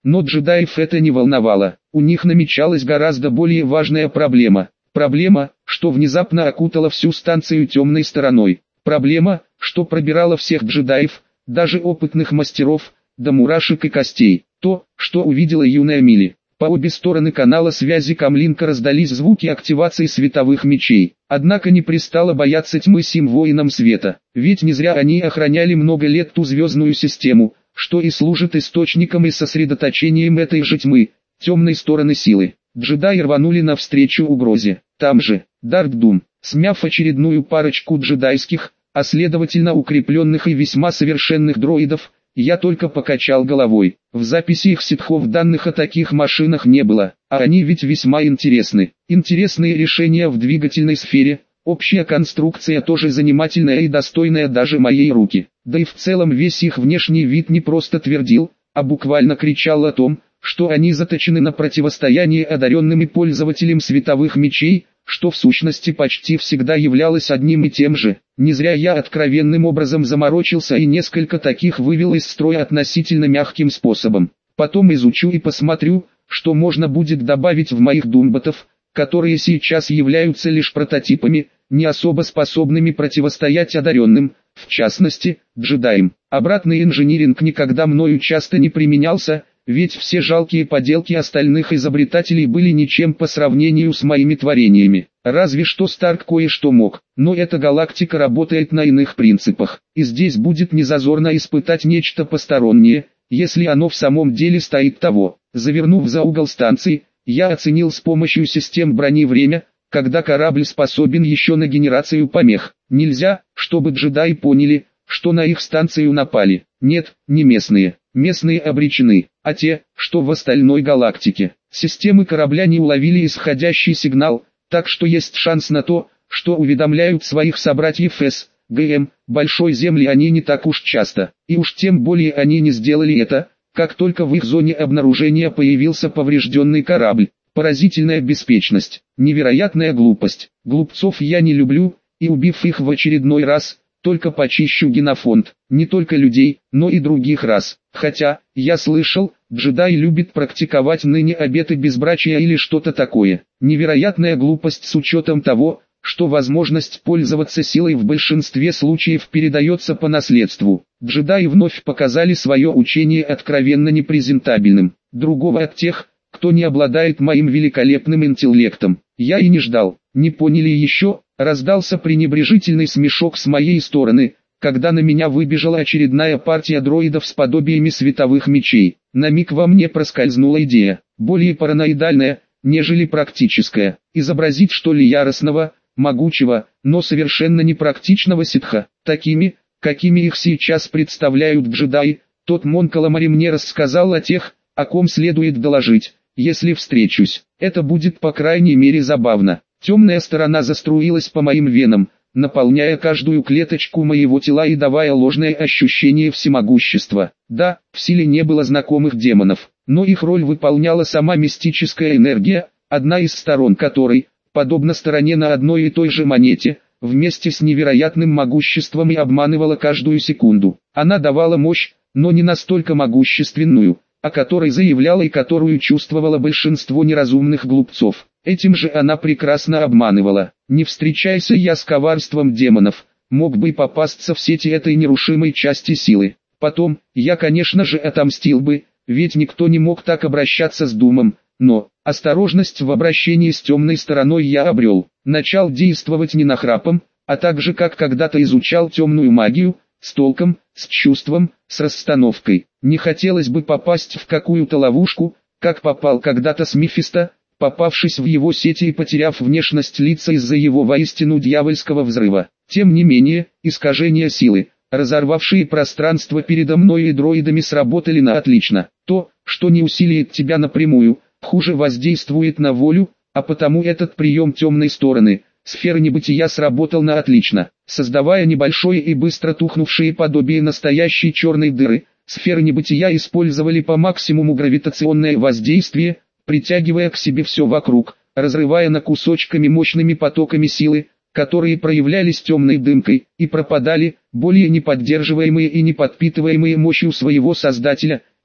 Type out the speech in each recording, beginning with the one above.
Но джедаев это не волновало. У них намечалась гораздо более важная проблема. Проблема, что внезапно окутала всю станцию темной стороной. Проблема, что пробирала всех джедаев, даже опытных мастеров, до мурашек и костей. То, что увидела юная Милли. По обе стороны канала связи Камлинка раздались звуки активации световых мечей. Однако не пристало бояться тьмы сим воинам света. Ведь не зря они охраняли много лет ту звездную систему, что и служит источником и сосредоточением этой же тьмы, темной стороны силы. Джедаи рванули навстречу угрозе. Там же, Дарт Дум, смяв очередную парочку джедайских, а следовательно укрепленных и весьма совершенных дроидов, я только покачал головой. В записи их ситхов данных о таких машинах не было, а они ведь весьма интересны. Интересные решения в двигательной сфере, общая конструкция тоже занимательная и достойная даже моей руки. Да и в целом весь их внешний вид не просто твердил, а буквально кричал о том, что они заточены на противостояние одаренным и пользователям световых мечей, что в сущности почти всегда являлось одним и тем же. Не зря я откровенным образом заморочился и несколько таких вывел из строя относительно мягким способом. Потом изучу и посмотрю, что можно будет добавить в моих думботов, которые сейчас являются лишь прототипами, не особо способными противостоять одаренным, в частности, джедаям. Обратный инжиниринг никогда мною часто не применялся, ведь все жалкие поделки остальных изобретателей были ничем по сравнению с моими творениями. Разве что Старк кое-что мог, но эта галактика работает на иных принципах, и здесь будет незазорно испытать нечто постороннее, если оно в самом деле стоит того. Завернув за угол станции, я оценил с помощью систем брони время, когда корабль способен еще на генерацию помех. Нельзя, чтобы джедаи поняли, что на их станцию напали. Нет, не местные. Местные обречены, а те, что в остальной галактике. Системы корабля не уловили исходящий сигнал, так что есть шанс на то, что уведомляют своих собратьев С, ГМ, Большой Земли они не так уж часто. И уж тем более они не сделали это, как только в их зоне обнаружения появился поврежденный корабль. Поразительная беспечность, невероятная глупость. Глупцов я не люблю, и убив их в очередной раз, только почищу генофонд, не только людей, но и других рас. Хотя, я слышал, джедай любит практиковать ныне обеты безбрачия или что-то такое. Невероятная глупость с учетом того, что возможность пользоваться силой в большинстве случаев передается по наследству. Джедаи вновь показали свое учение откровенно непрезентабельным. Другого от тех, кто не обладает моим великолепным интеллектом, я и не ждал. Не поняли еще, раздался пренебрежительный смешок с моей стороны, когда на меня выбежала очередная партия дроидов с подобиями световых мечей. На миг во мне проскользнула идея, более параноидальная, нежели практическая, изобразить что ли яростного, могучего, но совершенно непрактичного ситха, такими, какими их сейчас представляют джедаи. Тот Мон Каламари мне рассказал о тех, о ком следует доложить, если встречусь. Это будет по крайней мере забавно. Темная сторона заструилась по моим венам, наполняя каждую клеточку моего тела и давая ложное ощущение всемогущества. Да, в силе не было знакомых демонов, но их роль выполняла сама мистическая энергия, одна из сторон которой, подобно стороне на одной и той же монете, вместе с невероятным могуществом и обманывала каждую секунду. Она давала мощь, но не настолько могущественную, о которой заявляла и которую чувствовало большинство неразумных глупцов. Этим же она прекрасно обманывала. Не встречайся я с коварством демонов, мог бы попасться в сети этой нерушимой части силы. Потом, я конечно же отомстил бы, ведь никто не мог так обращаться с Думом, но осторожность в обращении с темной стороной я обрел. Начал действовать не нахрапом, а так же как когда-то изучал темную магию, с толком, с чувством, с расстановкой. Не хотелось бы попасть в какую-то ловушку, как попал когда-то с Мефисто, попавшись в его сети и потеряв внешность лица из-за его воистину дьявольского взрыва. Тем не менее, искажения силы, разорвавшие пространство передо мной и дроидами, сработали на отлично. То, что не усилит тебя напрямую, хуже воздействует на волю, а потому этот прием темной стороны, сферы небытия, сработал на отлично, создавая небольшое и быстро тухнувшее подобие настоящей черной дыры. Сферы небытия использовали по максимуму гравитационное воздействие, притягивая к себе все вокруг, разрывая на кусочками мощными потоками силы, которые проявлялись темной дымкой, и пропадали, более не поддерживаемые и не подпитываемые мощью своего создателя,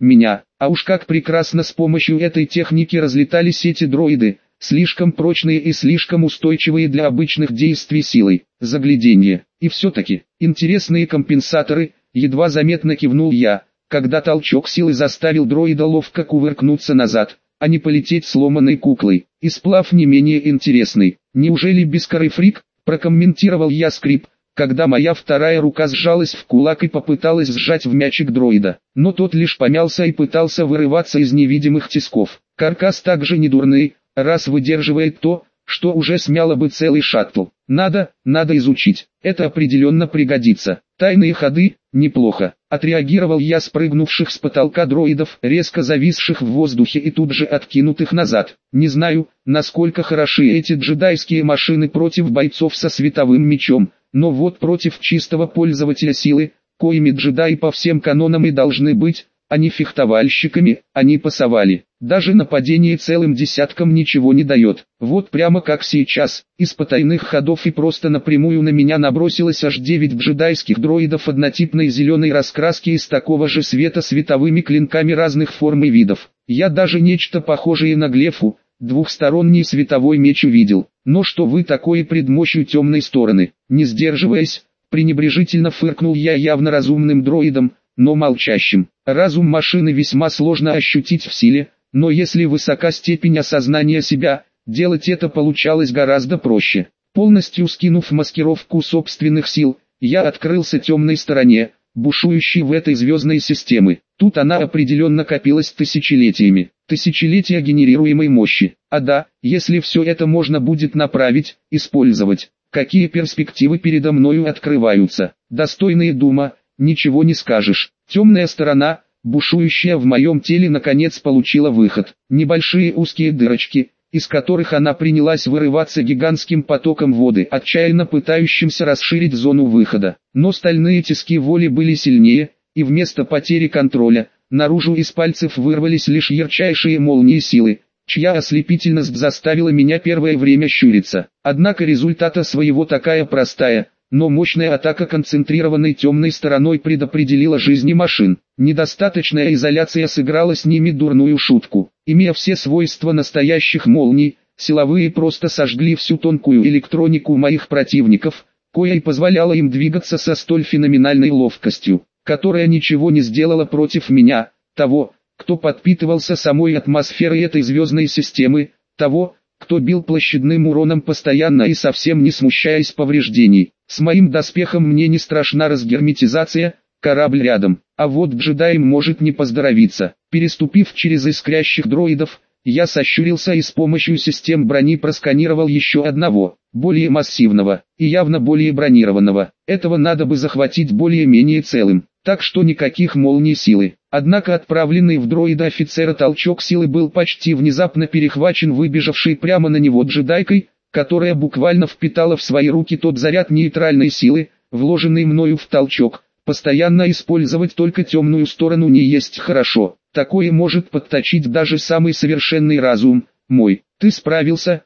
меня. А уж как прекрасно с помощью этой техники разлетались эти дроиды, слишком прочные и слишком устойчивые для обычных действий силой. Загляденье. И все-таки, интересные компенсаторы, едва заметно кивнул я, когда толчок силы заставил дроида ловко кувыркнуться назад, а не полететь сломанной куклой. И сплав не менее интересный. Неужели бескорый фрик? Прокомментировал я скрип, когда моя вторая рука сжалась в кулак и попыталась сжать в мячик дроида. Но тот лишь помялся и пытался вырываться из невидимых тисков. Каркас также не дурный, раз выдерживает то, что уже смяло бы целый шаттл. Надо изучить, это определенно пригодится. Тайные ходы, неплохо. Отреагировал я спрыгнувших с потолка дроидов, резко зависших в воздухе и тут же откинутых назад. Не знаю, насколько хороши эти джедайские машины против бойцов со световым мечом, но вот против чистого пользователя силы, коими джедаи по всем канонам и должны быть, а не фехтовальщиками, они пасовали. Даже нападение целым десятком ничего не дает. Вот прямо как сейчас, из потайных ходов и просто напрямую на меня набросилось аж 9 джедайских дроидов однотипной зеленой раскраски из такого же света световыми клинками разных форм и видов. Я даже нечто похожее на глефу, двухсторонний световой меч увидел. Но что вы такое пред мощью темной стороны? Не сдерживаясь, пренебрежительно фыркнул я явно разумным дроидом, но молчащим. Разум машины весьма сложно ощутить в силе, но если высока степень осознания себя, делать это получалось гораздо проще. Полностью скинув маскировку собственных сил, я открылся темной стороне, бушующей в этой звездной системе. Тут она определенно копилась тысячелетиями. Тысячелетия генерируемой мощи. А да, если все это можно будет направить, использовать, какие перспективы передо мною открываются. Достойные дума, ничего не скажешь. Темная сторона, бушующая в моем теле, наконец получила выход. Небольшие узкие дырочки, из которых она принялась вырываться гигантским потоком воды, отчаянно пытающимся расширить зону выхода. Но стальные тиски воли были сильнее, и вместо потери контроля, наружу из пальцев вырвались лишь ярчайшие молнии силы, чья ослепительность заставила меня первое время щуриться. Однако результата своего такая простая, но мощная атака концентрированной темной стороной предопределила жизни машин. Недостаточная изоляция сыграла с ними дурную шутку. Имея все свойства настоящих молний, силовые просто сожгли всю тонкую электронику моих противников, коя и позволяла им двигаться со столь феноменальной ловкостью, которая ничего не сделала против меня, того, кто подпитывался самой атмосферой этой звездной системы, того, кто бил площадным уроном постоянно и совсем не смущаясь повреждений. С моим доспехом мне не страшна разгерметизация, корабль рядом, а вот джедаям может не поздоровиться. Переступив через искрящих дроидов, я сощурился и с помощью систем брони просканировал еще одного, более массивного, и явно более бронированного. Этого надо бы захватить более-менее целым, так что никаких молний силы. Однако отправленный в дроида офицера толчок силы был почти внезапно перехвачен выбежавшей прямо на него джедайкой, которая буквально впитала в свои руки тот заряд нейтральной силы, вложенный мною в толчок. Постоянно использовать только темную сторону не есть хорошо. Такое может подточить даже самый совершенный разум. Мой, ты справился,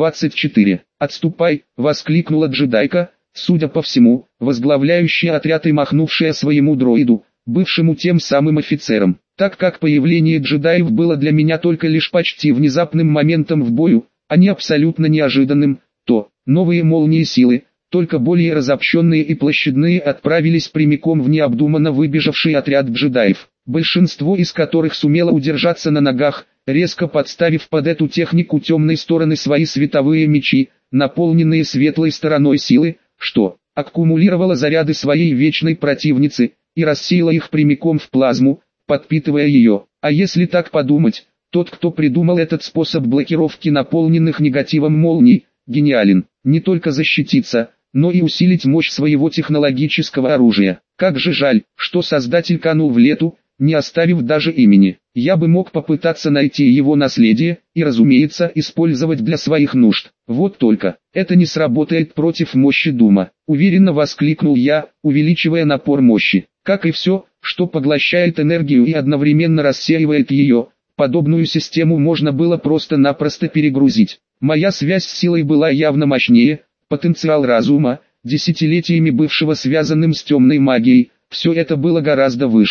Д-24. Отступай, воскликнула джедайка, судя по всему, возглавляющая отряд и махнувшая своему дроиду, бывшему тем самым офицером. Так как появление джедаев было для меня только лишь почти внезапным моментом в бою, а не абсолютно неожиданным, то новые молнии силы, только более разобщенные и площадные, отправились прямиком в необдуманно выбежавший отряд джедаев, большинство из которых сумело удержаться на ногах, резко подставив под эту технику темной стороны свои световые мечи, наполненные светлой стороной силы, что аккумулировало заряды своей вечной противницы и рассеяло их прямиком в плазму, подпитывая ее. А если так подумать, тот, кто придумал этот способ блокировки наполненных негативом молний, гениален. Не только защититься, но и усилить мощь своего технологического оружия. Как же жаль, что создатель канул в лету, не оставив даже имени. Я бы мог попытаться найти его наследие, и разумеется использовать для своих нужд. Вот только, это не сработает против мощи Дума. Уверенно воскликнул я, увеличивая напор мощи. Как и все, что поглощает энергию и одновременно рассеивает ее, подобную систему можно было просто-напросто перегрузить. Моя связь с силой была явно мощнее, потенциал разума, десятилетиями бывшего связанным с темной магией, все это было гораздо выше.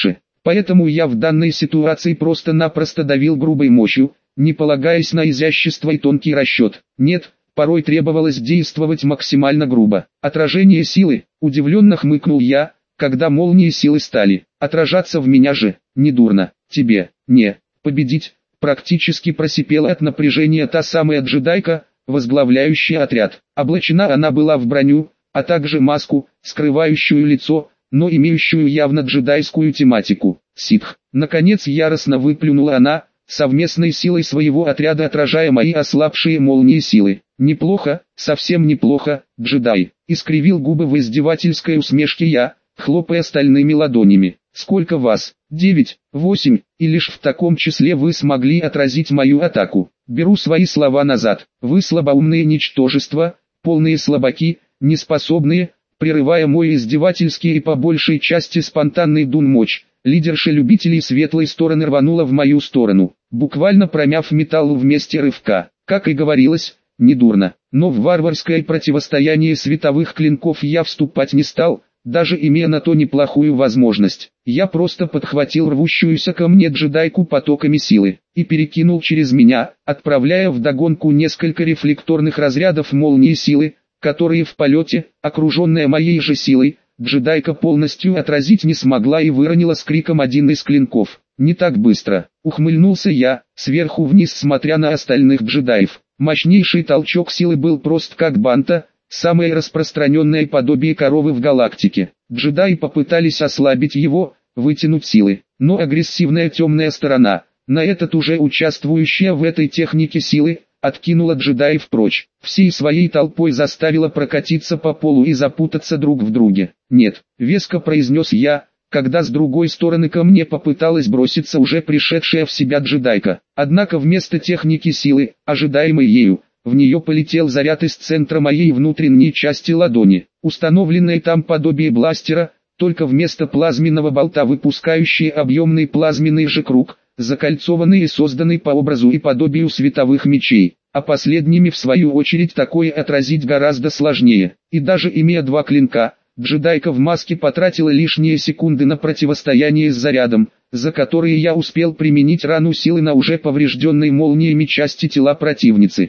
Поэтому я в данной ситуации просто-напросто давил грубой мощью, не полагаясь на изящество и тонкий расчет. Нет, порой требовалось действовать максимально грубо. Отражение силы, удивленно хмыкнул я, когда молнии силы стали отражаться в меня же. Недурно, тебе, не, победить, практически просипела от напряжения та самая джедайка, возглавляющая отряд. Облачена она была в броню, а также маску, скрывающую лицо, но имеющую явно джедайскую тематику. Ситх. Наконец яростно выплюнула она, совместной силой своего отряда отражая мои ослабшие молнии силы. Неплохо, совсем неплохо, джедай. Искривил губы в издевательской усмешке я, хлопая стальными ладонями. Сколько вас? 9, 8, и лишь в таком числе вы смогли отразить мою атаку. Беру свои слова назад. Вы слабоумные ничтожества, полные слабаки, неспособные, прерывая мой издевательский и по большей части спонтанный дун мочь. Лидерша любителей светлой стороны рванула в мою сторону, буквально промяв металл в месте рывка. Как и говорилось, недурно, но в варварское противостояние световых клинков я вступать не стал, даже имея на то неплохую возможность. Я просто подхватил рвущуюся ко мне джедайку потоками силы и перекинул через меня, отправляя вдогонку несколько рефлекторных разрядов молнии силы, которые в полете, окруженная моей же силой, джедайка полностью отразить не смогла и выронила с криком один из клинков. «Не так быстро», — ухмыльнулся я, сверху вниз смотря на остальных джедаев. Мощнейший толчок силы был прост как банта, самое распространенное подобие коровы в галактике. Джедаи попытались ослабить его, вытянуть силы, но агрессивная темная сторона, на этот уже участвующая в этой технике силы, откинула джедаев прочь, всей своей толпой заставила прокатиться по полу и запутаться друг в друге. «Нет», — веско произнес я, когда с другой стороны ко мне попыталась броситься уже пришедшая в себя джедайка. Однако вместо техники силы, ожидаемой ею, в нее полетел заряд из центра моей внутренней части ладони, установленное там подобие бластера, только вместо плазменного болта выпускающий объемный плазменный же круг, закольцованный и созданный по образу и подобию световых мечей, а последними в свою очередь такое отразить гораздо сложнее. И даже имея два клинка, джедайка в маске потратила лишние секунды на противостояние с зарядом, за которые я успел применить рану силы на уже поврежденной молниями части тела противницы.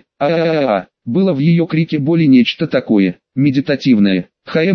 Было в ее крике боли нечто такое, медитативное.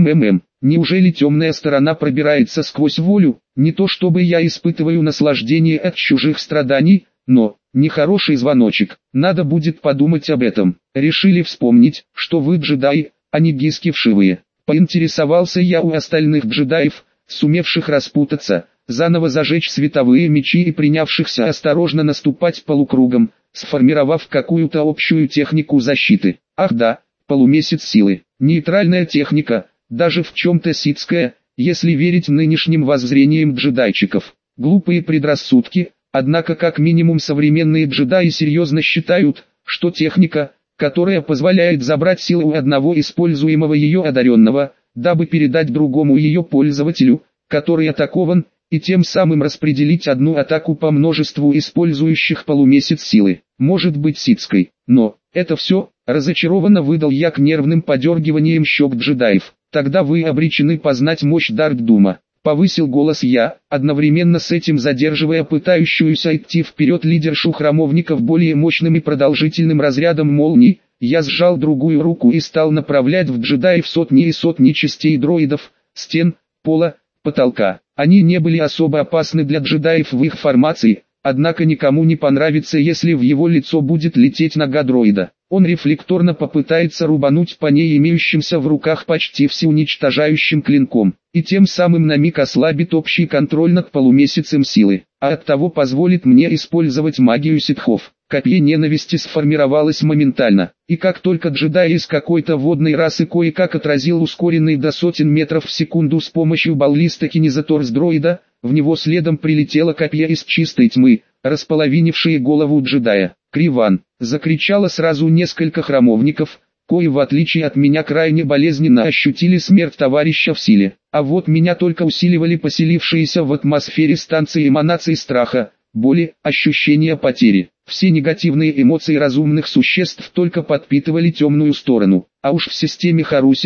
Неужели темная сторона пробирается сквозь волю? Не то чтобы я испытываю наслаждение от чужих страданий, но, нехороший звоночек, надо будет подумать об этом. Решили вспомнить, что вы джедаи, а не гиски вшивые. Поинтересовался я у остальных джедаев, сумевших распутаться, заново зажечь световые мечи и принявшихся осторожно наступать полукругом, сформировав какую-то общую технику защиты. Ах да, полумесяц силы, нейтральная техника, даже в чем-то ситская, если верить нынешним воззрениям джедайчиков. Глупые предрассудки, однако как минимум современные джедаи серьезно считают, что техника, которая позволяет забрать силу у одного используемого ее одаренного, дабы передать другому ее пользователю, который атакован, и тем самым распределить одну атаку по множеству использующих полумесяц силы, может быть ситской. Но, это все, разочарованно выдал я к нервным подергиваниям щек джедаев. Тогда вы обречены познать мощь Дарк-Дума. Повысил голос я, одновременно с этим задерживая пытающуюся идти вперед лидершу храмовников более мощным и продолжительным разрядом молний. Я сжал другую руку и стал направлять в джедаев сотни и сотни частей дроидов, стен, пола, потолка. Они не были особо опасны для джедаев в их формации, однако никому не понравится, если в его лицо будет лететь нога дроида. Он рефлекторно попытается рубануть по ней имеющимся в руках почти всеуничтожающим клинком, и тем самым на миг ослабит общий контроль над полумесяцем силы, а оттого позволит мне использовать магию ситхов. Копье ненависти сформировалось моментально, и как только джедай из какой-то водной расы кое-как отразил ускоренный до сотен метров в секунду с помощью баллистокинезатор с дроида, в него следом прилетело копье из чистой тьмы, располовинившее голову джедая. «Криван!» — закричало сразу несколько храмовников, кои в отличие от меня крайне болезненно ощутили смерть товарища в силе. А вот меня только усиливали поселившиеся в атмосфере станции эманации страха, боли, ощущения потери. Все негативные эмоции разумных существ только подпитывали темную сторону. А уж в системе Харусит,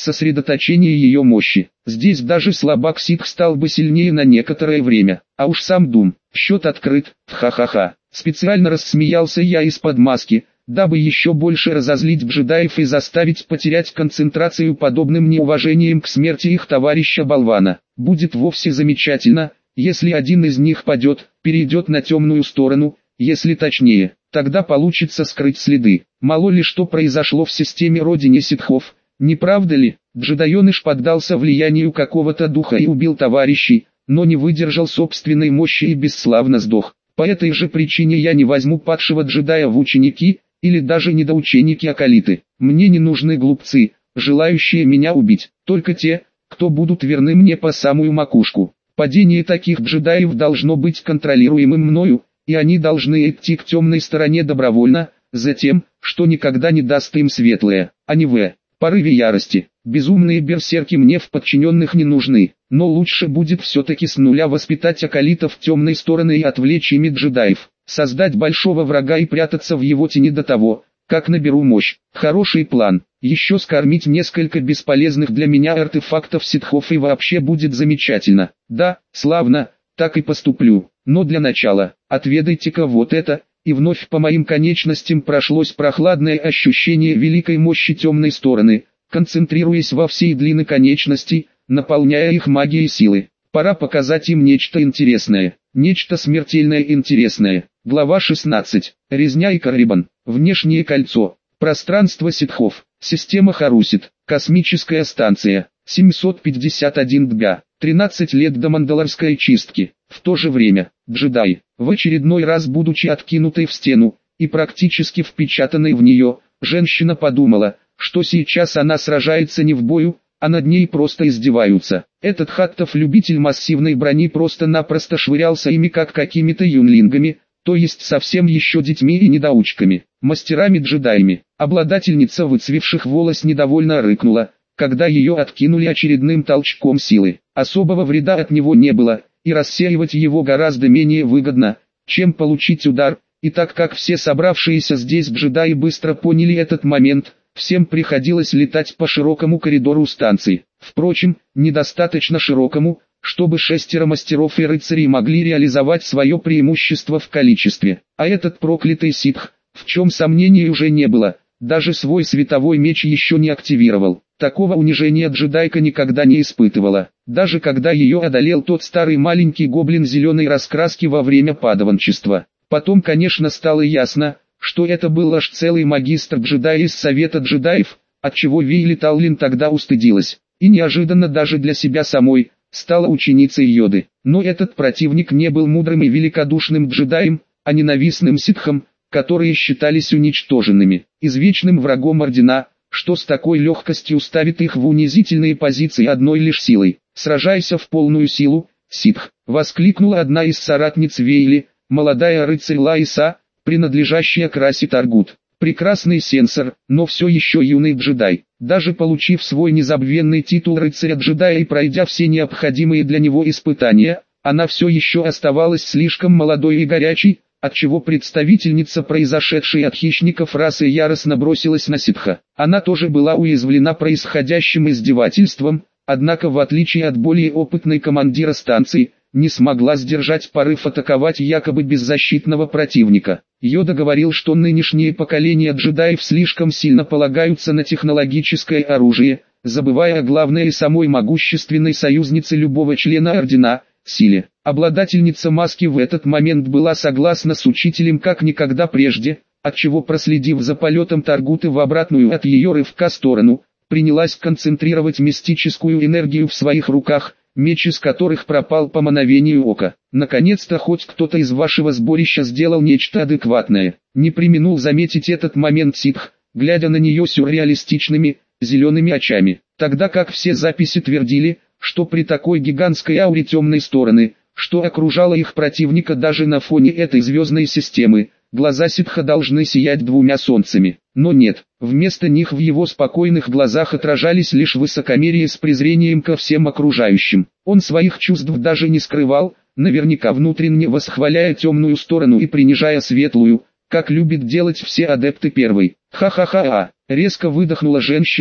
сосредоточение ее мощи. Здесь даже слабак ситх стал бы сильнее на некоторое время. А уж сам Дум, счет открыт, ха-ха-ха. Специально рассмеялся я из-под маски, дабы еще больше разозлить джедаев и заставить потерять концентрацию подобным неуважением к смерти их товарища-болвана. Будет вовсе замечательно, если один из них падет, перейдет на темную сторону, если точнее, тогда получится скрыть следы. Мало ли что произошло в системе родине ситхов, не правда ли? Джедаеныш поддался влиянию какого-то духа и убил товарищей, но не выдержал собственной мощи и бесславно сдох. По этой же причине я не возьму падшего джедая в ученики, или даже недоученики-акалиты. Мне не нужны глупцы, желающие меня убить, только те, кто будут верны мне по самую макушку. Падение таких джедаев должно быть контролируемым мною, и они должны идти к темной стороне добровольно, за тем, что никогда не даст им светлое, а не в порыве ярости. Безумные берсерки мне в подчиненных не нужны, но лучше будет все-таки с нуля воспитать акалитов темной стороны и отвлечь ими джедаев, создать большого врага и прятаться в его тени до того, как наберу мощь. Хороший план. Еще скормить несколько бесполезных для меня артефактов ситхов и вообще будет замечательно. Да, славно, так и поступлю. Но для начала, отведайте-ка вот это, и вновь по моим конечностям прошлось прохладное ощущение великой мощи темной стороны, концентрируясь во всей длины конечностей, наполняя их магией силы. Пора показать им нечто интересное, нечто смертельное интересное. Глава 16. Резня и Каррибан. Внешнее кольцо. Пространство ситхов. Система Харусит. Космическая станция. 751 дбя. 13 лет до мандалорской чистки. В то же время, джедай, в очередной раз будучи откинутой в стену, и практически впечатанной в нее, женщина подумала, что сейчас она сражается не в бою, а над ней просто издеваются. Этот хаттов любитель массивной брони просто-напросто швырялся ими как какими-то юнлингами, то есть совсем еще детьми и недоучками, мастерами-джедаями. Обладательница выцвевших волос недовольно рыкнула, когда ее откинули очередным толчком силы. Особого вреда от него не было, и рассеивать его гораздо менее выгодно, чем получить удар, и так как все собравшиеся здесь джедаи быстро поняли этот момент, всем приходилось летать по широкому коридору станции. Впрочем, недостаточно широкому, чтобы 6 мастеров и рыцарей могли реализовать свое преимущество в количестве. А этот проклятый ситх, в чем сомнений уже не было, даже свой световой меч еще не активировал. Такого унижения джедайка никогда не испытывала, даже когда ее одолел тот старый маленький гоблин зеленой раскраски во время падаванчества. Потом, конечно, стало ясно, что это был аж целый магистр джедая из Совета джедаев, отчего Вейли Таллин тогда устыдилась, и неожиданно даже для себя самой, стала ученицей Йоды. Но этот противник не был мудрым и великодушным джедаем, а ненавистным ситхом, которые считались уничтоженными, извечным врагом ордена, что с такой легкостью ставит их в унизительные позиции одной лишь силой. «Сражайся в полную силу, ситх!» — воскликнула одна из соратниц Вейли, молодая рыцарь Лаиса, принадлежащая к расе Таргут. Прекрасный сенсор, но все еще юный джедай. Даже получив свой незабвенный титул рыцаря-джедая и пройдя все необходимые для него испытания, она все еще оставалась слишком молодой и горячей, отчего представительница произошедшей от хищников расы яростно бросилась на ситха. Она тоже была уязвлена происходящим издевательством, однако в отличие от более опытной командира станции, не смогла сдержать порыв атаковать якобы беззащитного противника. Йода говорил, что нынешнее поколение джедаев слишком сильно полагаются на технологическое оружие, забывая о главной и самой могущественной союзнице любого члена ордена – силе. Обладательница маски в этот момент была согласна с учителем как никогда прежде, отчего, проследив за полетом Таргуты в обратную от ее рывка сторону, принялась концентрировать мистическую энергию в своих руках, меч из которых пропал по мановению ока. Наконец-то хоть кто-то из вашего сборища сделал нечто адекватное. Не преминул заметить этот момент ситх, глядя на нее сюрреалистичными, зелеными очами. Тогда как все записи твердили, что при такой гигантской ауре темной стороны, что окружало их противника даже на фоне этой звездной системы, глаза ситха должны сиять двумя солнцами. Но нет, вместо них в его спокойных глазах отражались лишь высокомерие с презрением ко всем окружающим. Он своих чувств даже не скрывал, наверняка внутренне восхваляя темную сторону и принижая светлую, как любят делать все адепты первой. Ха-ха-ха-а, резко выдохнула женщина,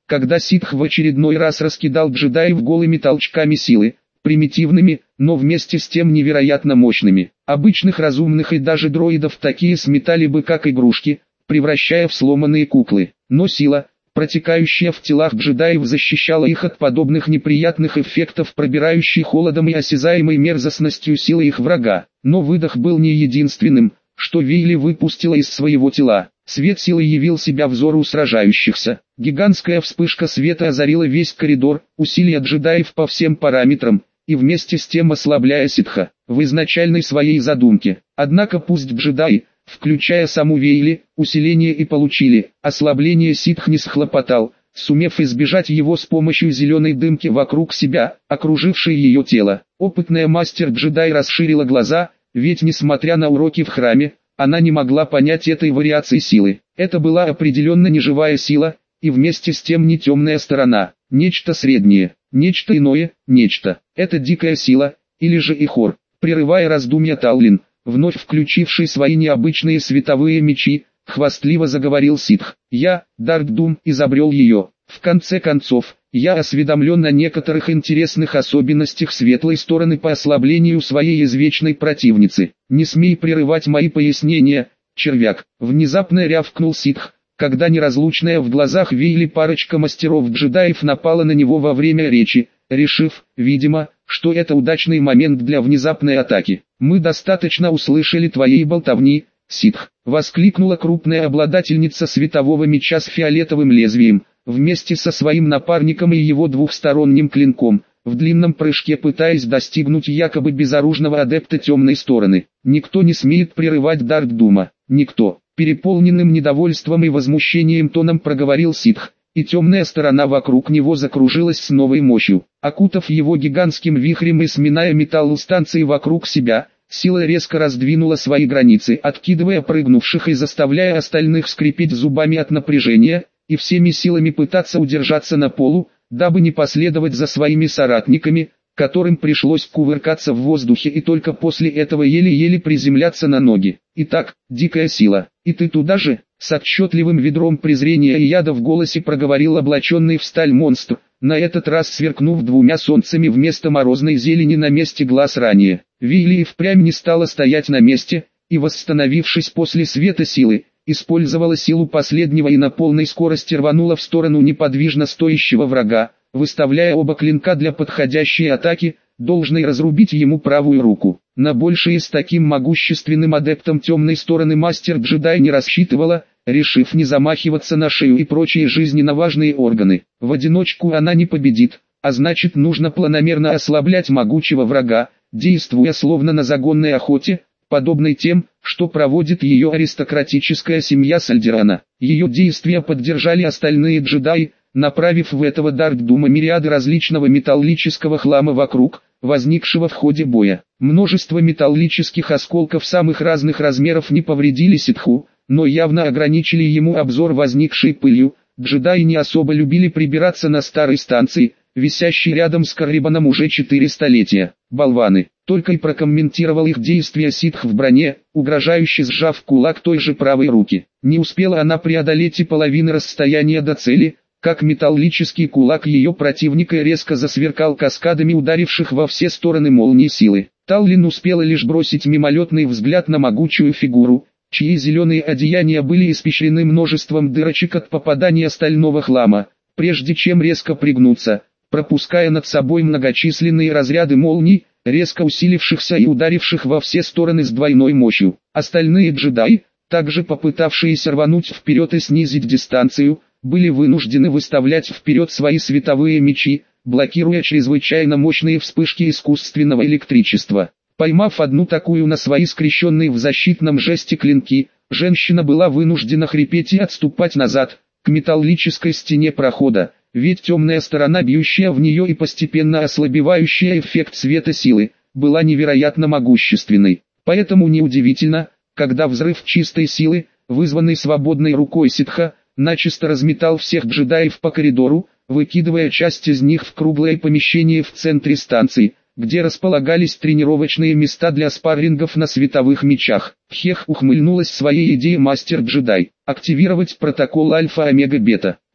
когда ситх в очередной раз раскидал джедаев голыми толчками силы, примитивными, но вместе с тем невероятно мощными. Обычных разумных и даже дроидов такие сметали бы как игрушки, превращая в сломанные куклы. Но сила, протекающая в телах джедаев, защищала их от подобных неприятных эффектов, пробирающей холодом и осязаемой мерзостностью силы их врага. Но выдох был не единственным, что Вейли выпустила из своего тела. Свет силы явил себя взору сражающихся. Гигантская вспышка света озарила весь коридор, усилия джедаев по всем параметрам, и вместе с тем ослабляя ситха в изначальной своей задумке. Однако пусть джедаи, включая саму Вейли, усиление и получили, ослабление ситх не схлопотал, сумев избежать его с помощью зеленой дымки вокруг себя, окружившей ее тело. Опытная мастер-джедай расширила глаза, ведь несмотря на уроки в храме, она не могла понять этой вариации силы. Это была определенно не живая сила, и вместе с тем не темная сторона, нечто среднее, нечто иное, нечто. Это дикая сила, или же Ихор. Прерывая раздумья Таллин, вновь включивший свои необычные световые мечи, хвастливо заговорил ситх. «Я, Дарт Дум, изобрел ее. В конце концов, я осведомлен о некоторых интересных особенностях светлой стороны по ослаблению своей извечной противницы. Не смей прерывать мои пояснения, червяк!» Внезапно рявкнул ситх, когда неразлучная в глазах Вейли парочка мастеров-джедаев напала на него во время речи, решив, видимо, что это удачный момент для внезапной атаки. «Мы достаточно услышали твоей болтовни, ситх!» — воскликнула крупная обладательница светового меча с фиолетовым лезвием, вместе со своим напарником и его двухсторонним клинком, в длинном прыжке пытаясь достигнуть якобы безоружного адепта темной стороны. «Никто не смеет прерывать Дарт Дума, никто!» Переполненным недовольством и возмущением тоном проговорил ситх, и темная сторона вокруг него закружилась с новой мощью. Окутав его гигантским вихрем и сминая металл станции вокруг себя, сила резко раздвинула свои границы, откидывая прыгнувших и заставляя остальных скрипеть зубами от напряжения, и всеми силами пытаться удержаться на полу, дабы не последовать за своими соратниками, которым пришлось кувыркаться в воздухе и только после этого еле-еле приземляться на ноги. «Итак, дикая сила, и ты туда же?» С отчетливым ведром презрения и яда в голосе проговорил облаченный в сталь монстр, на этот раз сверкнув двумя солнцами вместо морозной зелени на месте глаз ранее. Вейли и впрямь не стала стоять на месте, и, восстановившись после света силы, использовала силу последнего и на полной скорости рванула в сторону неподвижно стоящего врага, выставляя оба клинка для подходящей атаки, должной разрубить ему правую руку. На большее с таким могущественным адептом темной стороны мастер-джедай не рассчитывала, решив не замахиваться на шею и прочие жизненно важные органы. В одиночку она не победит, а значит нужно планомерно ослаблять могучего врага, действуя словно на загонной охоте, подобной тем, что проводит ее аристократическая семья Сальдерана. Ее действия поддержали остальные джедаи, направив в этого Дарт Дума мириады различного металлического хлама вокруг, возникшего в ходе боя. Множество металлических осколков самых разных размеров не повредили ситху, но явно ограничили ему обзор возникшей пылью. Джедаи не особо любили прибираться на старой станции, висящей рядом с Каррибаном уже 4 столетия. Болваны, только и прокомментировал их действия ситх в броне, угрожающе сжав кулак той же правой руки. Не успела она преодолеть и половины расстояния до цели, как металлический кулак ее противника резко засверкал каскадами ударивших во все стороны молнии силы. Таллин успела лишь бросить мимолетный взгляд на могучую фигуру, чьи зеленые одеяния были испещрены множеством дырочек от попадания стального хлама, прежде чем резко пригнуться, пропуская над собой многочисленные разряды молний, резко усилившихся и ударивших во все стороны с двойной мощью. Остальные джедаи, также попытавшиеся рвануть вперед и снизить дистанцию, были вынуждены выставлять вперед свои световые мечи, блокируя чрезвычайно мощные вспышки искусственного электричества. Поймав одну такую на свои скрещенные в защитном жесте клинки, женщина была вынуждена хрипеть и отступать назад, к металлической стене прохода, ведь темная сторона, бьющая в нее и постепенно ослабевающая эффект света силы, была невероятно могущественной. Поэтому неудивительно, когда взрыв чистой силы, вызванный свободной рукой ситха, начисто разметал всех джедаев по коридору, выкидывая часть из них в круглое помещение в центре станции, где располагались тренировочные места для спаррингов на световых мечах. Хех ухмыльнулась своей идее мастер-джедай. Активировать протокол Альфа-Омега-Бета.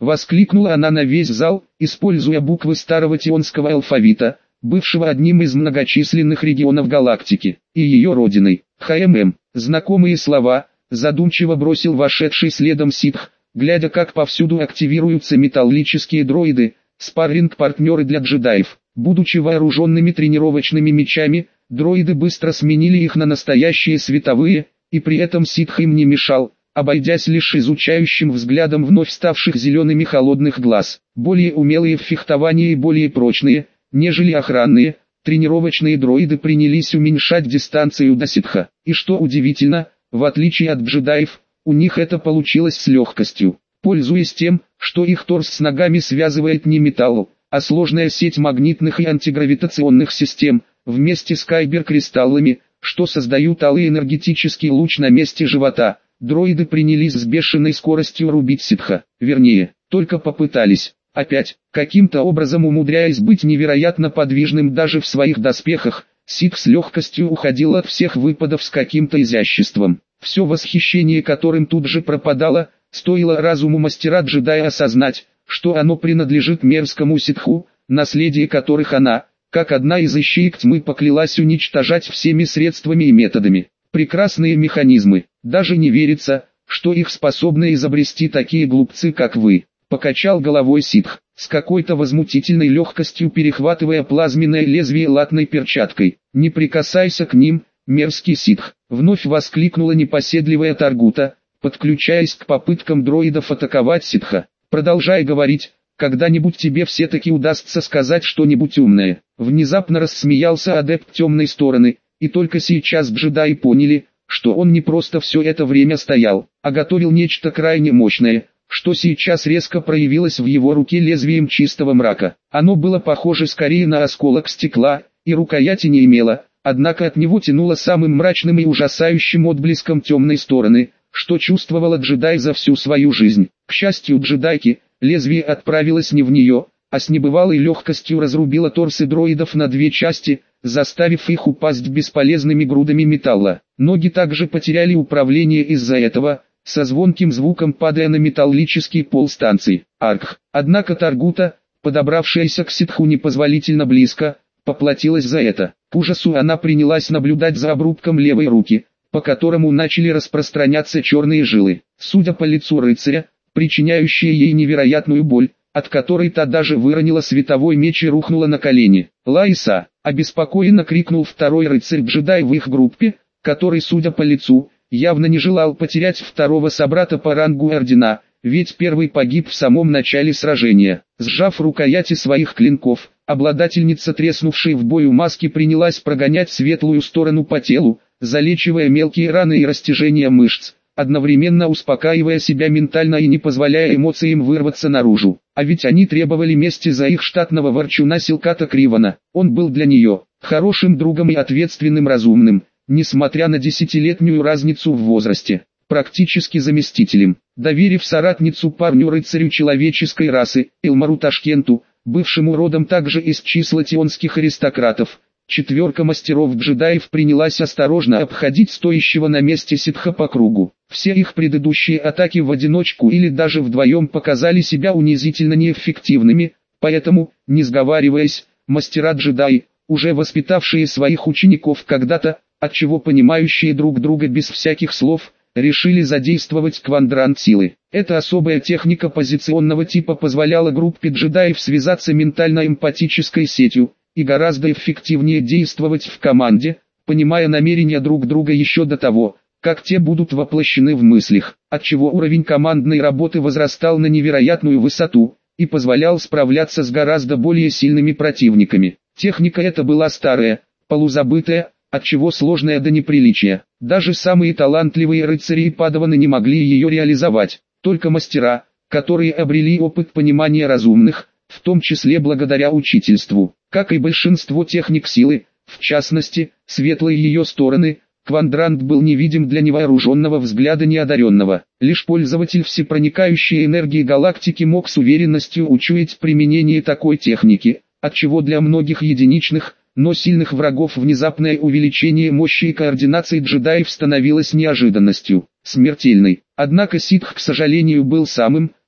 воскликнула она на весь зал, используя буквы старого тионского алфавита, бывшего одним из многочисленных регионов галактики, и ее родиной. ХММ. Знакомые слова, задумчиво бросил вошедший следом ситх, глядя как повсюду активируются металлические дроиды, спарринг-партнеры для джедаев. Будучи вооруженными тренировочными мечами, дроиды быстро сменили их на настоящие световые, и при этом ситх им не мешал, обойдясь лишь изучающим взглядом вновь ставших зелеными холодных глаз. Более умелые в фехтовании и более прочные, нежели охранные, тренировочные дроиды принялись уменьшать дистанцию до ситха. И что удивительно, в отличие от джедаев, у них это получилось с легкостью. Пользуясь тем, что их торс с ногами связывает не металл, а сложная сеть магнитных и антигравитационных систем, вместе с кайбер-кристаллами, что создают алый энергетический луч на месте живота, дроиды принялись с бешеной скоростью рубить ситха. Вернее, только попытались. Опять, каким-то образом умудряясь быть невероятно подвижным даже в своих доспехах, ситх с легкостью уходил от всех выпадов с каким-то изяществом. Все восхищение которым тут же пропадало, стоило разуму мастера-джедая осознать, что оно принадлежит мерзкому ситху, наследие которых она, как одна из ищеек тьмы, поклялась уничтожать всеми средствами и методами. Прекрасные механизмы, даже не верится, что их способны изобрести такие глупцы как вы. Покачал головой ситх, с какой-то возмутительной легкостью перехватывая плазменное лезвие латной перчаткой. «Не прикасайся к ним, мерзкий ситх!» Вновь воскликнула непоседливая Таргута, подключаясь к попыткам дроидов атаковать ситха. «Продолжай говорить, когда-нибудь тебе все-таки удастся сказать что-нибудь умное». Внезапно рассмеялся адепт темной стороны, и только сейчас джедаи поняли, что он не просто все это время стоял, а готовил нечто крайне мощное, что сейчас резко проявилось в его руке лезвием чистого мрака. Оно было похоже скорее на осколок стекла, и рукояти не имело, однако от него тянуло самым мрачным и ужасающим отблеском темной стороны, что чувствовала джедай за всю свою жизнь. К счастью джедайки, лезвие отправилось не в нее, а с небывалой легкостью разрубило торсы дроидов на две части, заставив их упасть бесполезными грудами металла. Ноги также потеряли управление из-за этого, со звонким звуком падая на металлический пол станции. Арх. Однако Таргута, подобравшаяся к ситху непозволительно близко, поплатилась за это. К ужасу она принялась наблюдать за обрубком левой руки, по которому начали распространяться черные жилы. Судя по лицу рыцаря, причиняющие ей невероятную боль, от которой та даже выронила световой меч и рухнула на колени. «Лайса!» — обеспокоенно крикнул второй рыцарь-джедай в их группе, который, судя по лицу, явно не желал потерять второго собрата по рангу ордена, ведь первый погиб в самом начале сражения. Сжав рукояти своих клинков, обладательница треснувшей в бою маски принялась прогонять светлую сторону по телу, залечивая мелкие раны и растяжения мышц, одновременно успокаивая себя ментально и не позволяя эмоциям вырваться наружу. А ведь они требовали мести за их штатного ворчуна Силката Кривана. Он был для нее хорошим другом и ответственным разумным, несмотря на 10-летнюю разницу в возрасте, практически заместителем. Доверив соратницу парню-рыцарю человеческой расы, Элмару Ташкенту, бывшему родом также из числа тионских аристократов, четверка мастеров-джедаев принялась осторожно обходить стоящего на месте ситха по кругу. Все их предыдущие атаки в одиночку или даже вдвоем показали себя унизительно неэффективными, поэтому, не сговариваясь, мастера-джедаи, уже воспитавшие своих учеников когда-то, отчего понимающие друг друга без всяких слов, решили задействовать квадрант силы. Эта особая техника позиционного типа позволяла группе джедаев связаться ментально-эмпатической сетью, и гораздо эффективнее действовать в команде, понимая намерения друг друга еще до того, как те будут воплощены в мыслях, отчего уровень командной работы возрастал на невероятную высоту, и позволял справляться с гораздо более сильными противниками. Техника эта была старая, полузабытая, отчего сложная до неприличия. Даже самые талантливые рыцари и падаваны не могли ее реализовать, только мастера, которые обрели опыт понимания разумных, в том числе благодаря учительству. Как и большинство техник силы, в частности, светлые ее стороны, квадрант был невидим для невооруженного взгляда неодаренного. Лишь пользователь всепроникающей энергии галактики мог с уверенностью учуять применение такой техники, отчего для многих единичных, но сильных врагов внезапное увеличение мощи и координации джедаев становилось неожиданностью, смертельной. Однако ситх, к сожалению, был самым,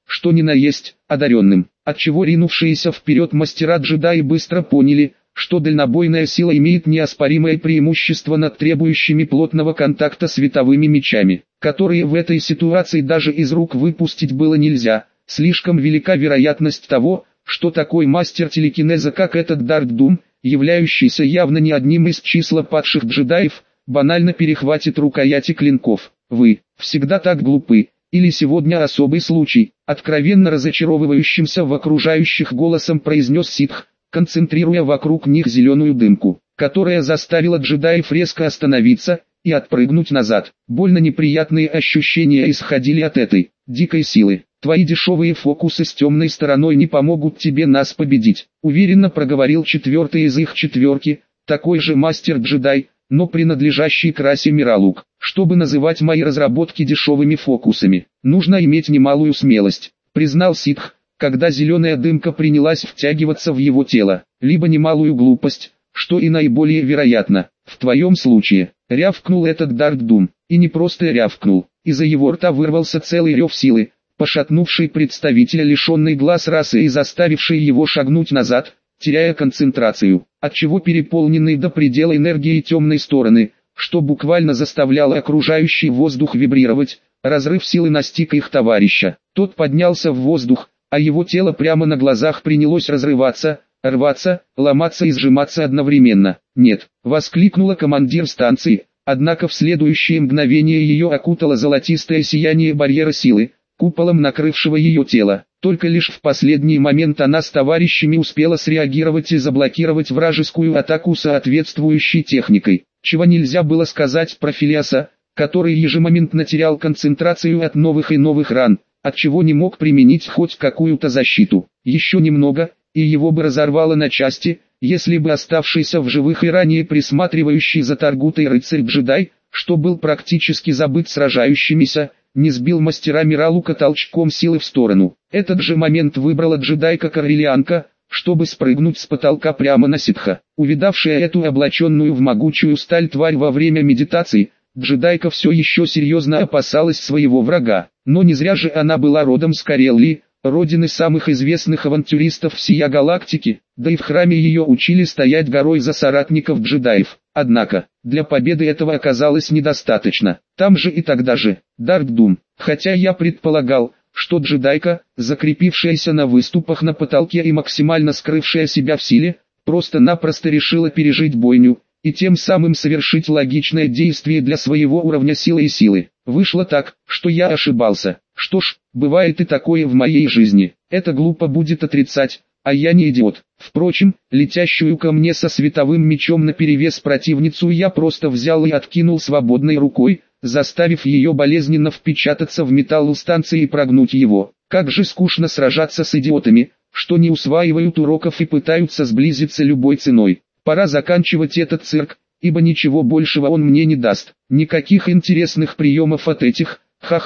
что ни на есть, одаренным. Отчего ринувшиеся вперед мастера-джедаи быстро поняли, что дальнобойная сила имеет неоспоримое преимущество над требующими плотного контакта световыми мечами, которые в этой ситуации даже из рук выпустить было нельзя. Слишком велика вероятность того, что такой мастер телекинеза, как этот Дарт Дум, являющийся явно не одним из числа падших джедаев, банально перехватит рукояти клинков. Вы всегда так глупы, или сегодня особый случай, откровенно разочаровывающимся в окружающих голосом произнес ситх, концентрируя вокруг них зеленую дымку, которая заставила джедаев резко остановиться и отпрыгнуть назад. Больно неприятные ощущения исходили от этой дикой силы. Твои дешевые фокусы с темной стороной не помогут тебе нас победить, уверенно проговорил четвертый из их четверки, такой же мастер-джедай, но принадлежащий к расе Миралук. Чтобы называть мои разработки дешевыми фокусами, нужно иметь немалую смелость, признал ситх, когда зеленая дымка принялась втягиваться в его тело, либо немалую глупость, что и наиболее вероятно. В твоем случае, рявкнул этот Дарт Дум, и не просто рявкнул, из-за его рта вырвался целый рев силы, пошатнувший представителя лишенной глаз расы и заставивший его шагнуть назад, теряя концентрацию, отчего переполненный до предела энергией темной стороны, что буквально заставляло окружающий воздух вибрировать, разрыв силы настиг их товарища. Тот поднялся в воздух, а его тело прямо на глазах принялось разрываться, рваться, ломаться и сжиматься одновременно. «Нет!» — воскликнула командир станции, однако в следующее мгновение ее окутало золотистое сияние барьера силы, куполом накрывшего ее тело. Только лишь в последний момент она с товарищами успела среагировать и заблокировать вражескую атаку соответствующей техникой, чего нельзя было сказать про Филиаса, который ежемоментно терял концентрацию от новых и новых ран, отчего не мог применить хоть какую-то защиту. Еще немного, и его бы разорвало на части, если бы оставшийся в живых и ранее присматривающий за Таргутой рыцарь-джедай, что был практически забыт сражающимися, не сбил мастера Миралука толчком силы в сторону. Этот же момент выбрала джедайка-коррелианка, чтобы спрыгнуть с потолка прямо на ситха. Увидавшая эту облаченную в могучую сталь тварь во время медитации, джедайка все еще серьезно опасалась своего врага. Но не зря же она была родом с Кареллии, родины самых известных авантюристов всея галактики, да и в храме ее учили стоять горой за соратников джедаев. Однако, для победы этого оказалось недостаточно. Там же и тогда же, Дарт Дум, хотя я предполагал, что джедайка, закрепившаяся на выступах на потолке и максимально скрывшая себя в силе, просто-напросто решила пережить бойню, и тем самым совершить логичное действие для своего уровня силы и силы. Вышло так, что я ошибался. Что ж, бывает и такое в моей жизни. Это глупо будет отрицать, а я не идиот. Впрочем, летящую ко мне со световым мечом наперевес противницу я просто взял и откинул свободной рукой, заставив ее болезненно впечататься в металл станции и прогнуть его. Как же скучно сражаться с идиотами, что не усваивают уроков и пытаются сблизиться любой ценой. Пора заканчивать этот цирк, ибо ничего большего он мне не даст. Никаких интересных приемов от этих,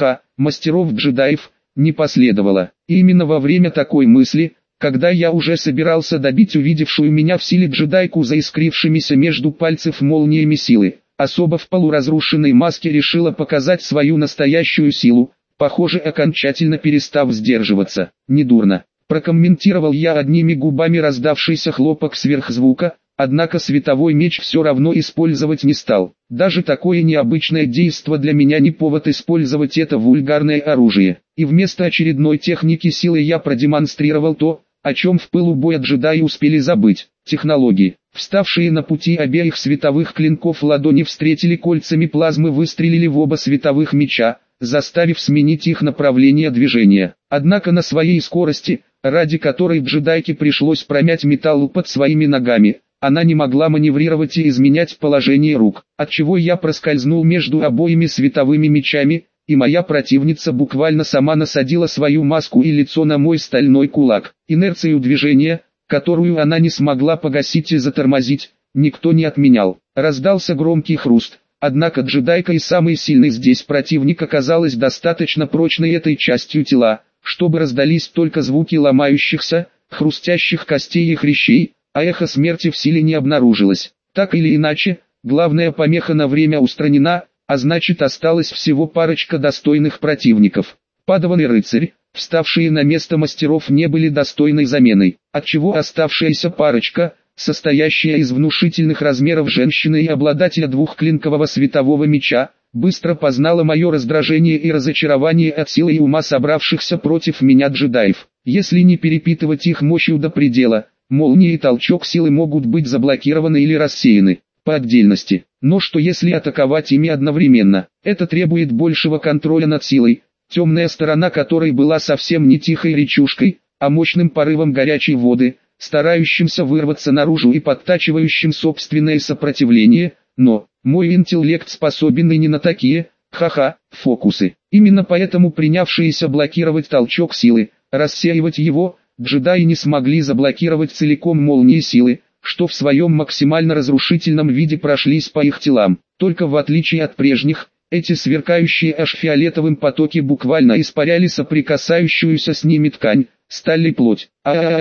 мастеров-джедаев, не последовало. И именно во время такой мысли, когда я уже собирался добить увидевшую меня в силе джедайку заискрившимися между пальцев молниями силы, особо в полуразрушенной маске решила показать свою настоящую силу, похоже, окончательно перестав сдерживаться. «Недурно», — прокомментировал я одними губами раздавшийся хлопок сверхзвука, однако световой меч все равно использовать не стал. Даже такое необычное действо для меня не повод использовать это вульгарное оружие. И вместо очередной техники силы я продемонстрировал то, о чем в пылу боя джедаи успели забыть. Технологии, вставшие на пути обеих световых клинков ладони встретили кольцами плазмы, выстрелили в оба световых меча, заставив сменить их направление движения. Однако на своей скорости, ради которой джедайке пришлось промять металл под своими ногами, она не могла маневрировать и изменять положение рук, отчего я проскользнул между обоими световыми мечами, и моя противница буквально сама насадила свою маску и лицо на мой стальной кулак. Инерцию движения, которую она не смогла погасить и затормозить, никто не отменял. Раздался громкий хруст, однако джедайка и самый сильный здесь противник оказалась достаточно прочной этой частью тела, чтобы раздались только звуки ломающихся, хрустящих костей и хрящей, а эхо смерти в силе не обнаружилось. Так или иначе, главная помеха на время устранена, а значит осталась всего парочка достойных противников. Падаван и рыцарь, вставшие на место мастеров, не были достойной заменой, отчего оставшаяся парочка, состоящая из внушительных размеров женщины и обладателя двухклинкового светового меча, быстро познала мое раздражение и разочарование от силы и ума собравшихся против меня джедаев. Если не перепитывать их мощью до предела, молния и толчок силы могут быть заблокированы или рассеяны по отдельности. Но что если атаковать ими одновременно? Это требует большего контроля над силой, темная сторона которой была совсем не тихой речушкой, а мощным порывом горячей воды, старающимся вырваться наружу и подтачивающим собственное сопротивление, но мой интеллект способен и не на такие, фокусы. Именно поэтому принявшиеся блокировать толчок силы, рассеивать его, джедаи не смогли заблокировать целиком молнии силы, что в своем максимально разрушительном виде прошлись по их телам. Только в отличие от прежних, эти сверкающие аж фиолетовым потоки буквально испаряли соприкасающуюся с ними ткань, стали плоть.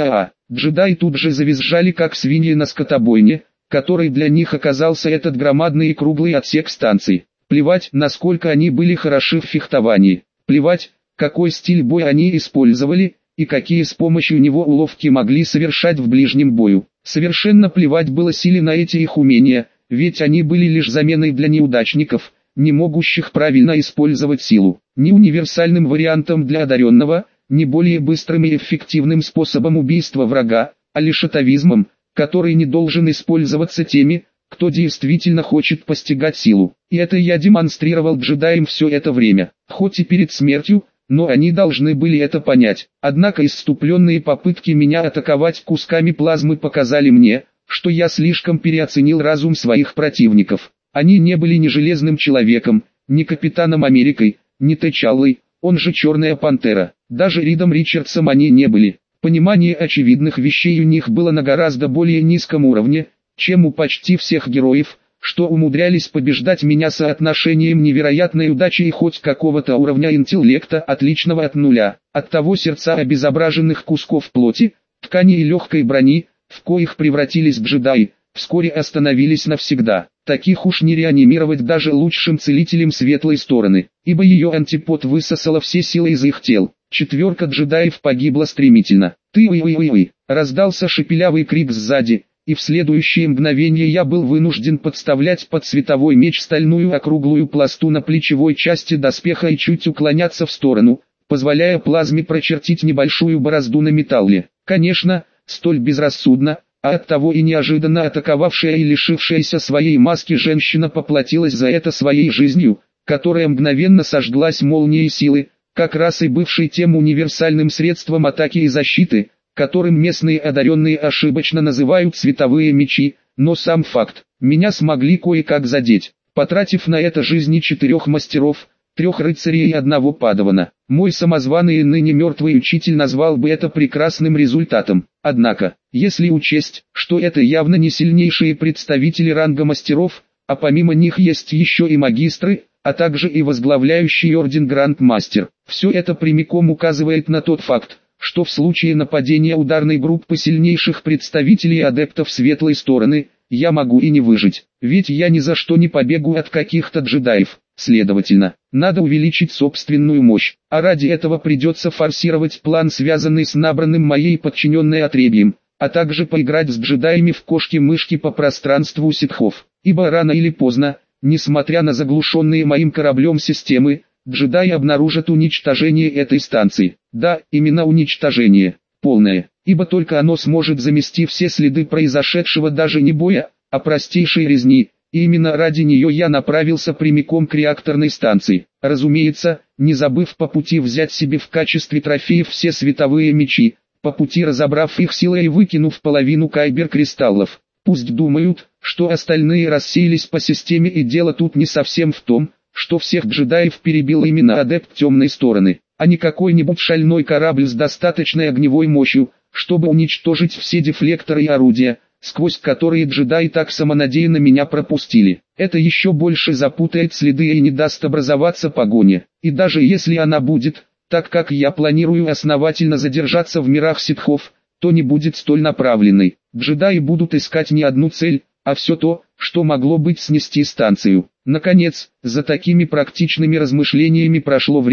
Джедаи тут же завизжали как свиньи на скотобойне, который для них оказался этот громадный и круглый отсек станции. Плевать, насколько они были хороши в фехтовании. Плевать, какой стиль боя они использовали, и какие с помощью него уловки могли совершать в ближнем бою. Совершенно плевать было силе на эти их умения, ведь они были лишь заменой для неудачников, не могущих правильно использовать силу. Не универсальным вариантом для одаренного, не более быстрым и эффективным способом убийства врага, а лишь атовизмом, который не должен использоваться теми, кто действительно хочет постигать силу. И это я демонстрировал джедаям все это время, хоть и перед смертью, но они должны были это понять. Однако исступленные попытки меня атаковать кусками плазмы показали мне, что я слишком переоценил разум своих противников. Они не были ни Железным Человеком, ни Капитаном Америкой, ни T'Чаллой, он же Черная Пантера. Даже Ридом Ричардсом они не были. Понимание очевидных вещей у них было на гораздо более низком уровне, чем у почти всех героев, что умудрялись побеждать меня соотношением невероятной удачи и хоть какого-то уровня интеллекта, отличного от нуля. Оттого сердца обезображенных кусков плоти, ткани и легкой брони, в коих превратились джедаи, вскоре остановились навсегда. Таких уж не реанимировать даже лучшим целителям светлой стороны, ибо ее антипод высосала все силы из их тел. Четверка джедаев погибла стремительно. «Ты-ой-ой-ой!» раздался шепелявый крик сзади, и в следующее мгновение я был вынужден подставлять под световой меч стальную округлую пласту на плечевой части доспеха и чуть уклоняться в сторону, позволяя плазме прочертить небольшую борозду на металле. Конечно, столь безрассудно, а оттого и неожиданно атаковавшая и лишившаяся своей маски женщина поплатилась за это своей жизнью, которая мгновенно сожглась молнией силы, как раз и бывшей тем универсальным средством атаки и защиты, которым местные одаренные ошибочно называют световые мечи, но сам факт, меня смогли кое-как задеть, потратив на это жизни 4 мастеров, 3 рыцарей и 1 падавана. Мой самозваный и ныне мертвый учитель назвал бы это прекрасным результатом. Однако, если учесть, что это явно не сильнейшие представители ранга мастеров, а помимо них есть еще и магистры, а также и возглавляющий орден Гранд-мастер, все это прямиком указывает на тот факт, что в случае нападения ударной группы сильнейших представителей адептов светлой стороны, я могу и не выжить, ведь я ни за что не побегу от каких-то джедаев. Следовательно, надо увеличить собственную мощь, а ради этого придется форсировать план, связанный с набранным моей подчиненной отребьем, а также поиграть с джедаями в кошки-мышки по пространству ситхов, ибо рано или поздно, несмотря на заглушенные моим кораблем системы, джедаи обнаружат уничтожение этой станции. Да, именно уничтожение, полное, ибо только оно сможет замести все следы произошедшего даже не боя, а простейшей резни, и именно ради нее я направился прямиком к реакторной станции. Разумеется, не забыв по пути взять себе в качестве трофеев все световые мечи, по пути разобрав их силой и выкинув половину кайбер-кристаллов. Пусть думают, что остальные рассеялись по системе, и дело тут не совсем в том, что всех джедаев перебил именно адепт темной стороны, а не какой-нибудь шальной корабль с достаточной огневой мощью, чтобы уничтожить все дефлекторы и орудия, сквозь которые джедаи так самонадеянно меня пропустили. Это еще больше запутает следы и не даст образоваться погоне. И даже если она будет, так как я планирую основательно задержаться в мирах ситхов, то не будет столь направленной. Джедаи будут искать не одну цель, а все то, что могло быть снести станцию. Наконец, за такими практичными размышлениями прошло время,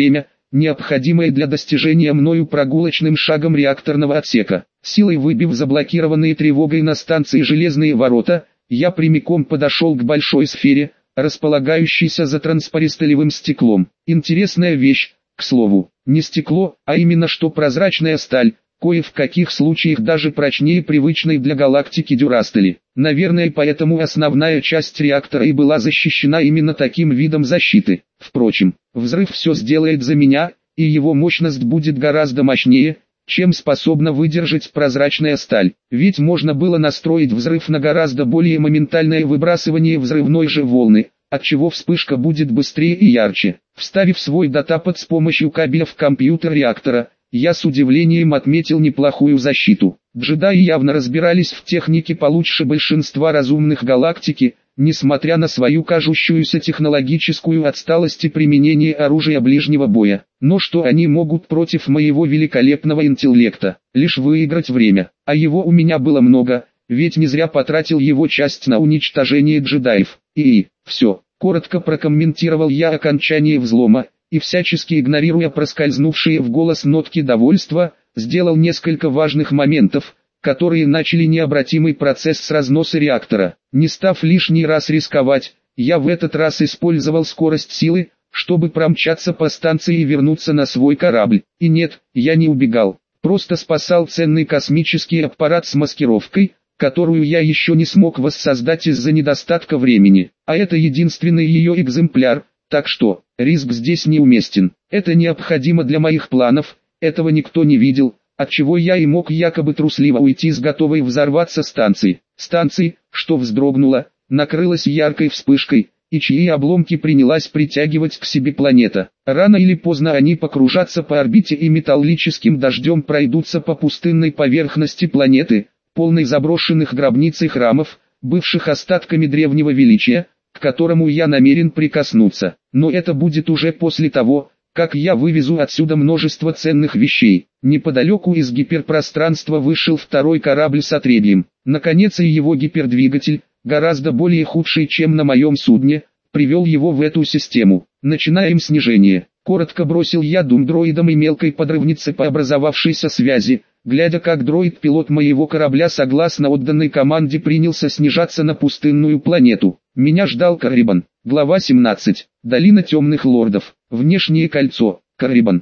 необходимое для достижения мною прогулочным шагом реакторного отсека. Силой выбив заблокированные тревогой на станции железные ворота, я прямиком подошел к большой сфере, располагающейся за транспаристолевым стеклом. Интересная вещь, к слову, не стекло, а именно что прозрачная сталь, кое в каких случаях даже прочнее привычной для галактики дюрастали. Наверное, поэтому основная часть реактора и была защищена именно таким видом защиты. Впрочем, взрыв все сделает за меня, и его мощность будет гораздо мощнее, чем способна выдержать прозрачная сталь. Ведь можно было настроить взрыв на гораздо более моментальное выбрасывание взрывной же волны, отчего вспышка будет быстрее и ярче. Вставив свой датапад с помощью кабеля в компьютер реактора, я с удивлением отметил неплохую защиту. Джедаи явно разбирались в технике получше большинства разумных галактики, несмотря на свою кажущуюся технологическую отсталость и применение оружия ближнего боя. Но что они могут против моего великолепного интеллекта? Лишь выиграть время. А его у меня было много, ведь не зря потратил его часть на уничтожение джедаев. Все, коротко прокомментировал я окончание взлома, и всячески игнорируя проскользнувшие в голос нотки довольства, сделал несколько важных моментов, которые начали необратимый процесс с разноса реактора. Не став лишний раз рисковать, я в этот раз использовал скорость силы, чтобы промчаться по станции и вернуться на свой корабль. И нет, я не убегал, просто спасал ценный космический аппарат с маскировкой, которую я еще не смог воссоздать из-за недостатка времени. А это единственный ее экземпляр, так что, риск здесь неуместен. Это необходимо для моих планов, этого никто не видел, отчего я и мог якобы трусливо уйти с готовой взорваться станции. Станции, что вздрогнула, накрылась яркой вспышкой, и чьи обломки принялась притягивать к себе планета. Рано или поздно они покружатся по орбите и металлическим дождем пройдутся по пустынной поверхности планеты, полной заброшенных гробниц и храмов, бывших остатками древнего величия, к которому я намерен прикоснуться. Но это будет уже после того, как я вывезу отсюда множество ценных вещей. Неподалеку из гиперпространства вышел второй корабль с отребьем. Наконец и его гипердвигатель, гораздо более худший, чем на моем судне, привел его в эту систему. Начинаем снижение. Коротко бросил я дроидам и мелкой подрывнице по образовавшейся связи, глядя как дроид-пилот моего корабля согласно отданной команде принялся снижаться на пустынную планету. Меня ждал Каррибан. Глава 17. Долина темных лордов. Внешнее кольцо. Каррибан.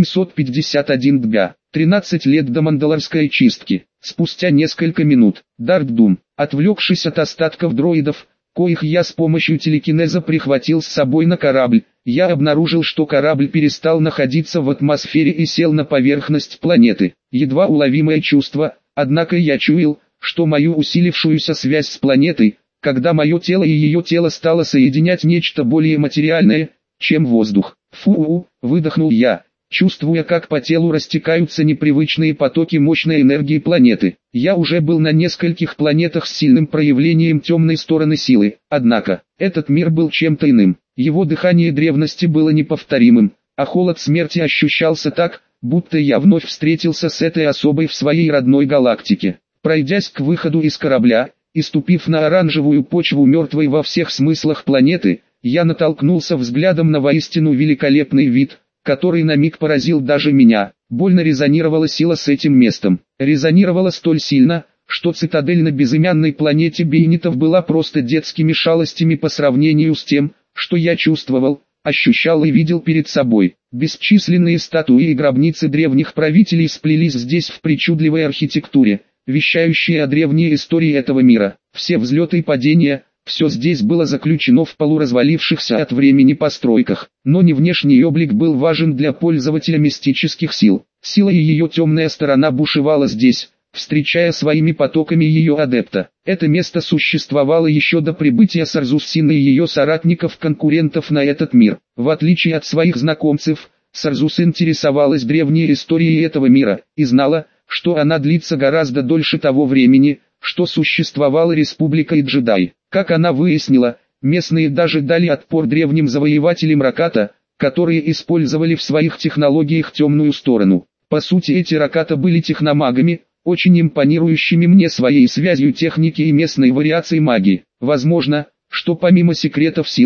751 дня. 13 лет до мандалорской чистки. Спустя несколько минут. Дарт Дум, отвлекшись от остатков дроидов, коих я с помощью телекинеза прихватил с собой на корабль, я обнаружил, что корабль перестал находиться в атмосфере и сел на поверхность планеты. Едва уловимое чувство, однако я чуял, что мою усилившуюся связь с планетой, когда мое тело и ее тело стало соединять нечто более материальное, чем воздух. Фу, выдохнул я, чувствуя, как по телу растекаются непривычные потоки мощной энергии планеты. Я уже был на нескольких планетах с сильным проявлением темной стороны силы, однако, этот мир был чем-то иным. Его дыхание древности было неповторимым, а холод смерти ощущался так, будто я вновь встретился с этой особой в своей родной галактике. Пройдясь к выходу из корабля, и ступив на оранжевую почву мертвой во всех смыслах планеты, я натолкнулся взглядом на воистину великолепный вид, который на миг поразил даже меня. Больно резонировала сила с этим местом. Резонировала столь сильно, что цитадель на безымянной планете бейнитов была просто детскими шалостями по сравнению с тем, что я чувствовал, ощущал и видел перед собой. Бесчисленные статуи и гробницы древних правителей сплелись здесь в причудливой архитектуре, вещающие о древней истории этого мира. Все взлеты и падения, все здесь было заключено в полуразвалившихся от времени постройках. Но не внешний облик был важен для пользователя мистических сил. Сила и ее темная сторона бушевала здесь, встречая своими потоками ее адепта. Это место существовало еще до прибытия Сарзуссины и ее соратников-конкурентов на этот мир. В отличие от своих знакомцев, Сарзус интересовалась древней историей этого мира, и знала, что она длится гораздо дольше того времени, что существовала Республика и джедаи. Как она выяснила, местные даже дали отпор древним завоевателям Раката, которые использовали в своих технологиях темную сторону. По сути, эти Раката были техномагами, очень импонирующими мне своей связью техники и местной вариацией магии. Возможно, что помимо секретов силы,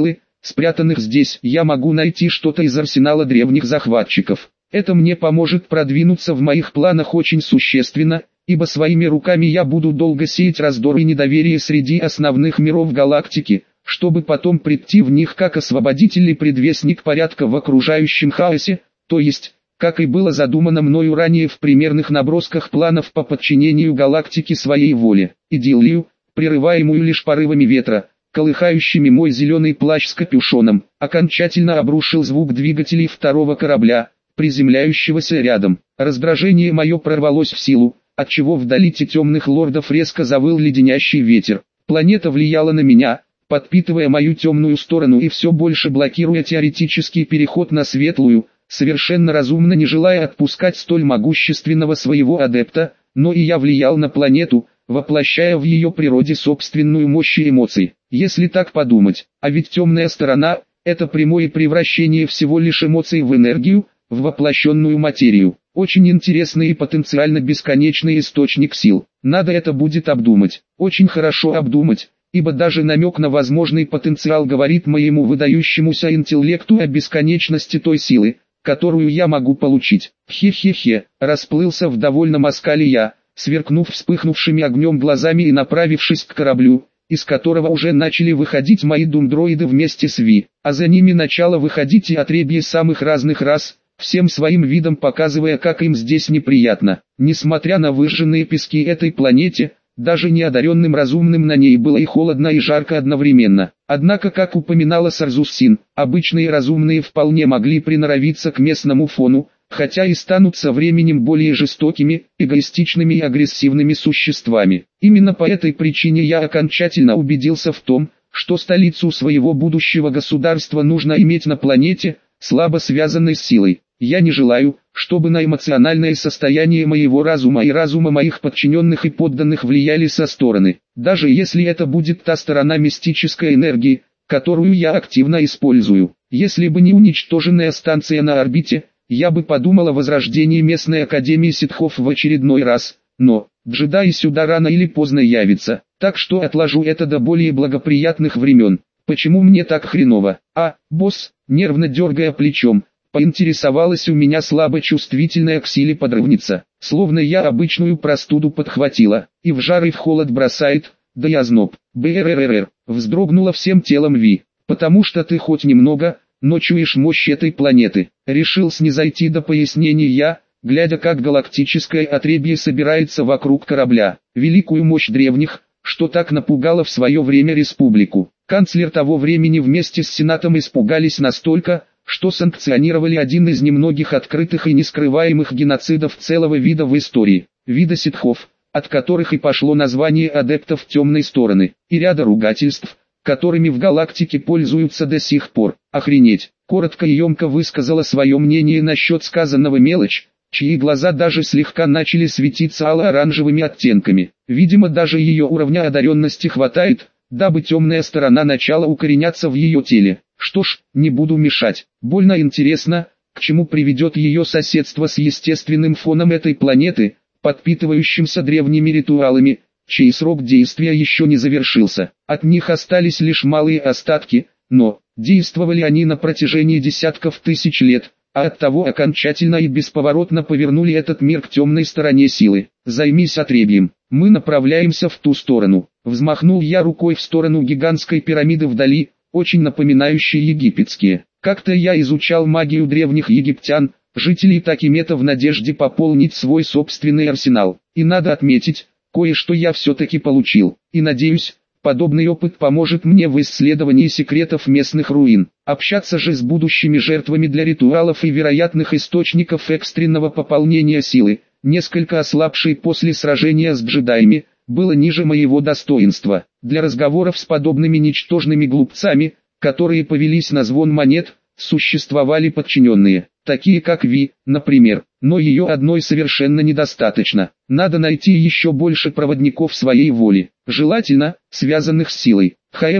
спрятанных здесь. Я могу найти что-то из арсенала древних захватчиков. Это мне поможет продвинуться в моих планах очень существенно, ибо своими руками я буду долго сеять раздор и недоверие среди основных миров галактики, чтобы потом прийти в них как освободитель и предвестник порядка в окружающем хаосе, то есть, как и было задумано мною ранее в примерных набросках планов по подчинению галактики своей воле. Идиллию, прерываемую лишь порывами ветра, колыхающими мой зеленый плащ с капюшоном, окончательно обрушил звук двигателей второго корабля, приземляющегося рядом. Раздражение мое прорвалось в силу, отчего вдали темных лордов резко завыл леденящий ветер. Планета влияла на меня, подпитывая мою темную сторону и все больше блокируя теоретический переход на светлую, совершенно разумно не желая отпускать столь могущественного своего адепта, но и я влиял на планету, воплощая в ее природе собственную мощь и эмоции. Если так подумать, а ведь темная сторона – это прямое превращение всего лишь эмоций в энергию, в воплощенную материю. Очень интересный и потенциально бесконечный источник сил. Надо это будет обдумать, очень хорошо обдумать, ибо даже намек на возможный потенциал говорит моему выдающемуся интеллекту о бесконечности той силы, которую я могу получить. Хе-хе-хе, расплылся в довольном оскале я, сверкнув вспыхнувшими огнем глазами и направившись к кораблю, из которого уже начали выходить мои думдроиды вместе с Ви, а за ними начало выходить и отребье самых разных рас, всем своим видом показывая, как им здесь неприятно. Несмотря на выжженные пески этой планете, даже неодаренным разумным на ней было и холодно и жарко одновременно. Однако, как упоминала Сарзуссин, обычные разумные вполне могли приноровиться к местному фону, хотя и станут со временем более жестокими, эгоистичными и агрессивными существами. Именно по этой причине я окончательно убедился в том, что столицу своего будущего государства нужно иметь на планете, слабо связанной с силой. Я не желаю, чтобы на эмоциональное состояние моего разума и разума моих подчиненных и подданных влияли со стороны, даже если это будет та сторона мистической энергии, которую я активно использую. Если бы не уничтоженная станция на орбите, я бы подумал о возрождении местной академии ситхов в очередной раз, но джедаи сюда рано или поздно явятся, так что отложу это до более благоприятных времен. Почему мне так хреново? Босс, нервно дергая плечом, поинтересовалась у меня слабо чувствительная к силе подрывница, словно я обычную простуду подхватила, и в жар и в холод бросает, да я зноб. БРРР, вздрогнула всем телом Ви, потому что ты хоть немного, но чуешь мощь этой планеты. Решил снизойти до пояснений я, глядя как галактическое отребье собирается вокруг корабля. Великую мощь древних, что так напугало в свое время республику. Канцлер того времени вместе с Сенатом испугались настолько, что санкционировали один из немногих открытых и нескрываемых геноцидов целого вида в истории. Вида ситхов, от которых и пошло название адептов темной стороны, и ряда ругательств, которыми в галактике пользуются до сих пор. Охренеть, коротко и емко высказала свое мнение насчет сказанного мелочь, чьи глаза даже слегка начали светиться ало-оранжевыми оттенками. Видимо, даже ее уровня одаренности хватает, дабы темная сторона начала укореняться в ее теле. Что ж, не буду мешать. Больно интересно, к чему приведет ее соседство с естественным фоном этой планеты, подпитывающимся древними ритуалами, чей срок действия еще не завершился. От них остались лишь малые остатки, но действовали они на протяжении десятков тысяч лет, а оттого окончательно и бесповоротно повернули этот мир к темной стороне силы. Займись отребьем, мы направляемся в ту сторону. Взмахнул я рукой в сторону гигантской пирамиды вдали, очень напоминающей египетские. Как-то я изучал магию древних египтян, жителей Такимета в надежде пополнить свой собственный арсенал. И надо отметить, кое-что я все-таки получил. И надеюсь, подобный опыт поможет мне в исследовании секретов местных руин. Общаться же с будущими жертвами для ритуалов и вероятных источников экстренного пополнения силы, несколько ослабшей после сражения с джедаями, было ниже моего достоинства. Для разговоров с подобными ничтожными глупцами, которые повелись на звон монет, существовали подчиненные, такие как Ви, например, но ее одной совершенно недостаточно. Надо найти еще больше проводников своей воли, желательно, связанных с силой.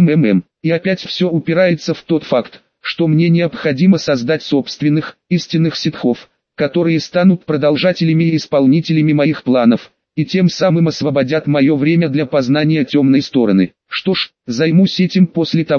И опять все упирается в тот факт, что мне необходимо создать собственных, истинных ситхов, которые станут продолжателями и исполнителями моих планов, и тем самым освободят мое время для познания темной стороны. Что ж, займусь этим после того,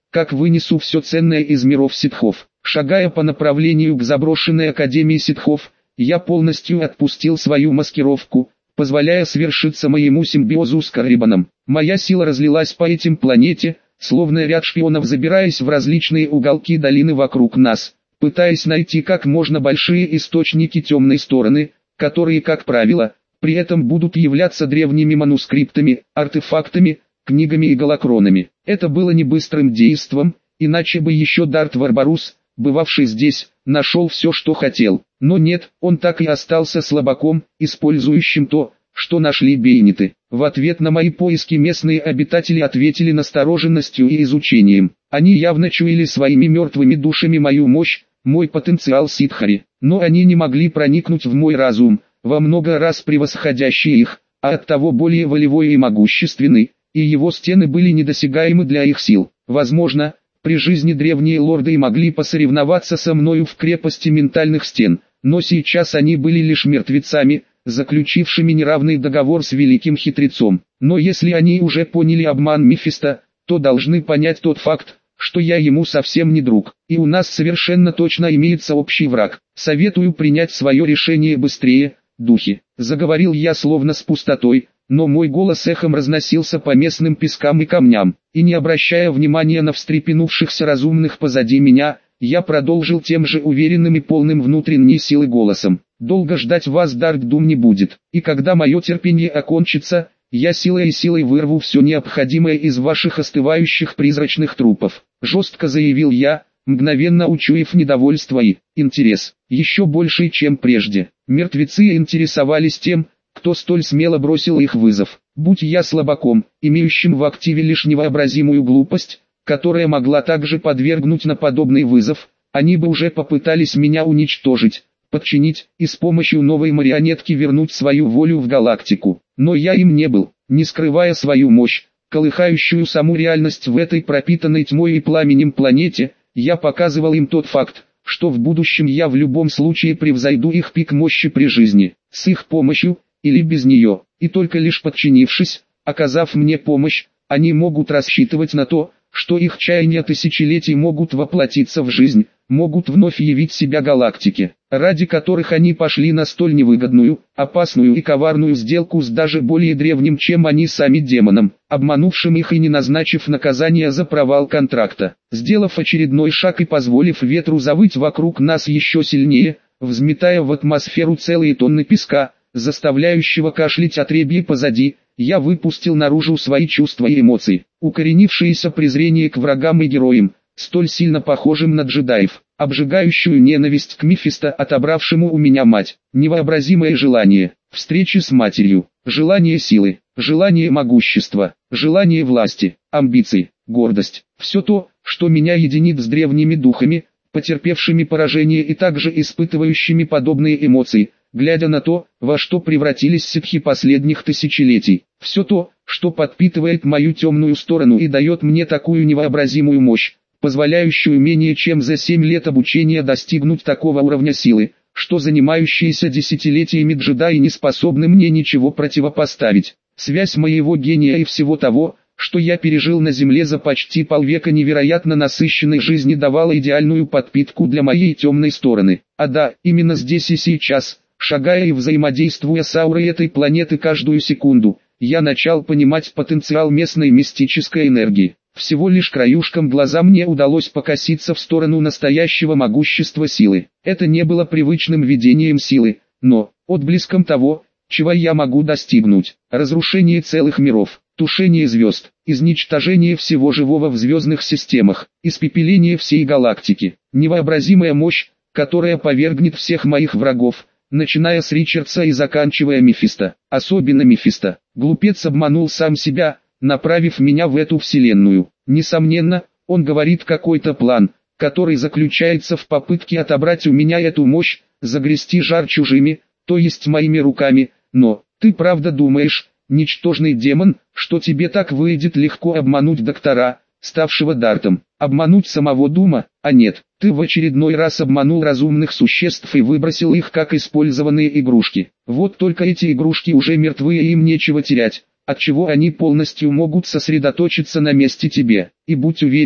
как вынесу все ценное из миров ситхов. Шагая по направлению к заброшенной академии ситхов, я полностью отпустил свою маскировку, позволяя свершиться моему симбиозу с Каррибаном. Моя сила разлилась по этим планете, словно ряд шпионов, забираясь в различные уголки долины вокруг нас, пытаясь найти как можно большие источники темной стороны, которые, как правило, при этом будут являться древними манускриптами, артефактами, книгами и голокронами. Это было не быстрым действом, иначе бы еще Дарт Варбарус, бывавший здесь, нашел все, что хотел. Но нет, он так и остался слабаком, использующим то, что нашли бейниты. В ответ на мои поиски местные обитатели ответили настороженностью и изучением. Они явно чуяли своими мертвыми душами мою мощь, мой потенциал ситхари. Но они не могли проникнуть в мой разум, во много раз превосходящий их, а оттого более волевой и могущественный, и его стены были недосягаемы для их сил. Возможно, при жизни древние лорды и могли посоревноваться со мною в крепости ментальных стен, но сейчас они были лишь мертвецами, заключившими неравный договор с великим хитрецом. Но если они уже поняли обман Мефисто, то должны понять тот факт, что я ему совсем не друг, и у нас совершенно точно имеется общий враг. Советую принять свое решение быстрее, духи. Заговорил я словно с пустотой, но мой голос эхом разносился по местным пескам и камням, и не обращая внимания на встрепенувшихся разумных позади меня, я продолжил тем же уверенным и полным внутренней силы голосом. Долго ждать вас Дарк-Дум не будет, и когда мое терпение окончится, я силой вырву все необходимое из ваших остывающих призрачных трупов. Жестко заявил я, мгновенно учуяв недовольство и интерес, еще больший, чем прежде. Мертвецы интересовались тем, кто столь смело бросил их вызов. Будь я слабаком, имеющим в активе лишь невообразимую глупость, которая могла также подвергнуть на подобный вызов, они бы уже попытались меня уничтожить, подчинить и с помощью новой марионетки вернуть свою волю в галактику. Но я им не был, не скрывая свою мощь, колыхающую саму реальность в этой пропитанной тьмой и пламенем планете, я показывал им тот факт, что в будущем я в любом случае превзойду их пик мощи при жизни, с их помощью, или без нее, и только лишь подчинившись, оказав мне помощь, они могут рассчитывать на то, что их чаяния тысячелетий могут воплотиться в жизнь, могут вновь явить себя галактике, ради которых они пошли на столь невыгодную, опасную и коварную сделку с даже более древним, чем они сами демоном, обманувшим их и не назначив наказания за провал контракта. Сделав очередной шаг и позволив ветру завыть вокруг нас еще сильнее, взметая в атмосферу целые тонны песка, заставляющего кашлять отребье позади, я выпустил наружу свои чувства и эмоции, укоренившееся презрение к врагам и героям, столь сильно похожим на джедаев, обжигающую ненависть к Мефисто, отобравшему у меня мать, невообразимое желание встречи с матерью, желание силы, желание могущества, желание власти, амбиции, гордость, все то, что меня единит с древними духами, потерпевшими поражение и также испытывающими подобные эмоции, глядя на то, во что превратились ситхи последних тысячелетий. Все то, что подпитывает мою темную сторону и дает мне такую невообразимую мощь, позволяющую менее чем за 7 лет обучения достигнуть такого уровня силы, что занимающиеся десятилетиями джедаи не способны мне ничего противопоставить. Связь моего гения и всего того, что я пережил на Земле за почти полвека невероятно насыщенной жизни, давала идеальную подпитку для моей темной стороны. А да, именно здесь и сейчас, шагая и взаимодействуя с аурой этой планеты каждую секунду, я начал понимать потенциал местной мистической энергии. Всего лишь краюшком глаза мне удалось покоситься в сторону настоящего могущества силы. Это не было привычным видением силы, но отблеском того, чего я могу достигнуть. Разрушение целых миров, тушение звезд, изничтожение всего живого в звездных системах, испепеление всей галактики. Невообразимая мощь, которая повергнет всех моих врагов, начиная с Ричардса и заканчивая Мефисто. Особенно Мефисто. Глупец обманул сам себя, направив меня в эту вселенную. Несомненно, он говорит какой-то план, который заключается в попытке отобрать у меня эту мощь, загрести жар чужими, то есть моими руками, но, ты правда думаешь, ничтожный демон, что тебе так выйдет легко обмануть доктора, ставшего Дартом, обмануть самого Дума? А нет, ты в очередной раз обманул разумных существ и выбросил их как использованные игрушки. Вот только эти игрушки уже мертвы и им нечего терять, отчего они полностью могут сосредоточиться на месте тебе. И будь уверен,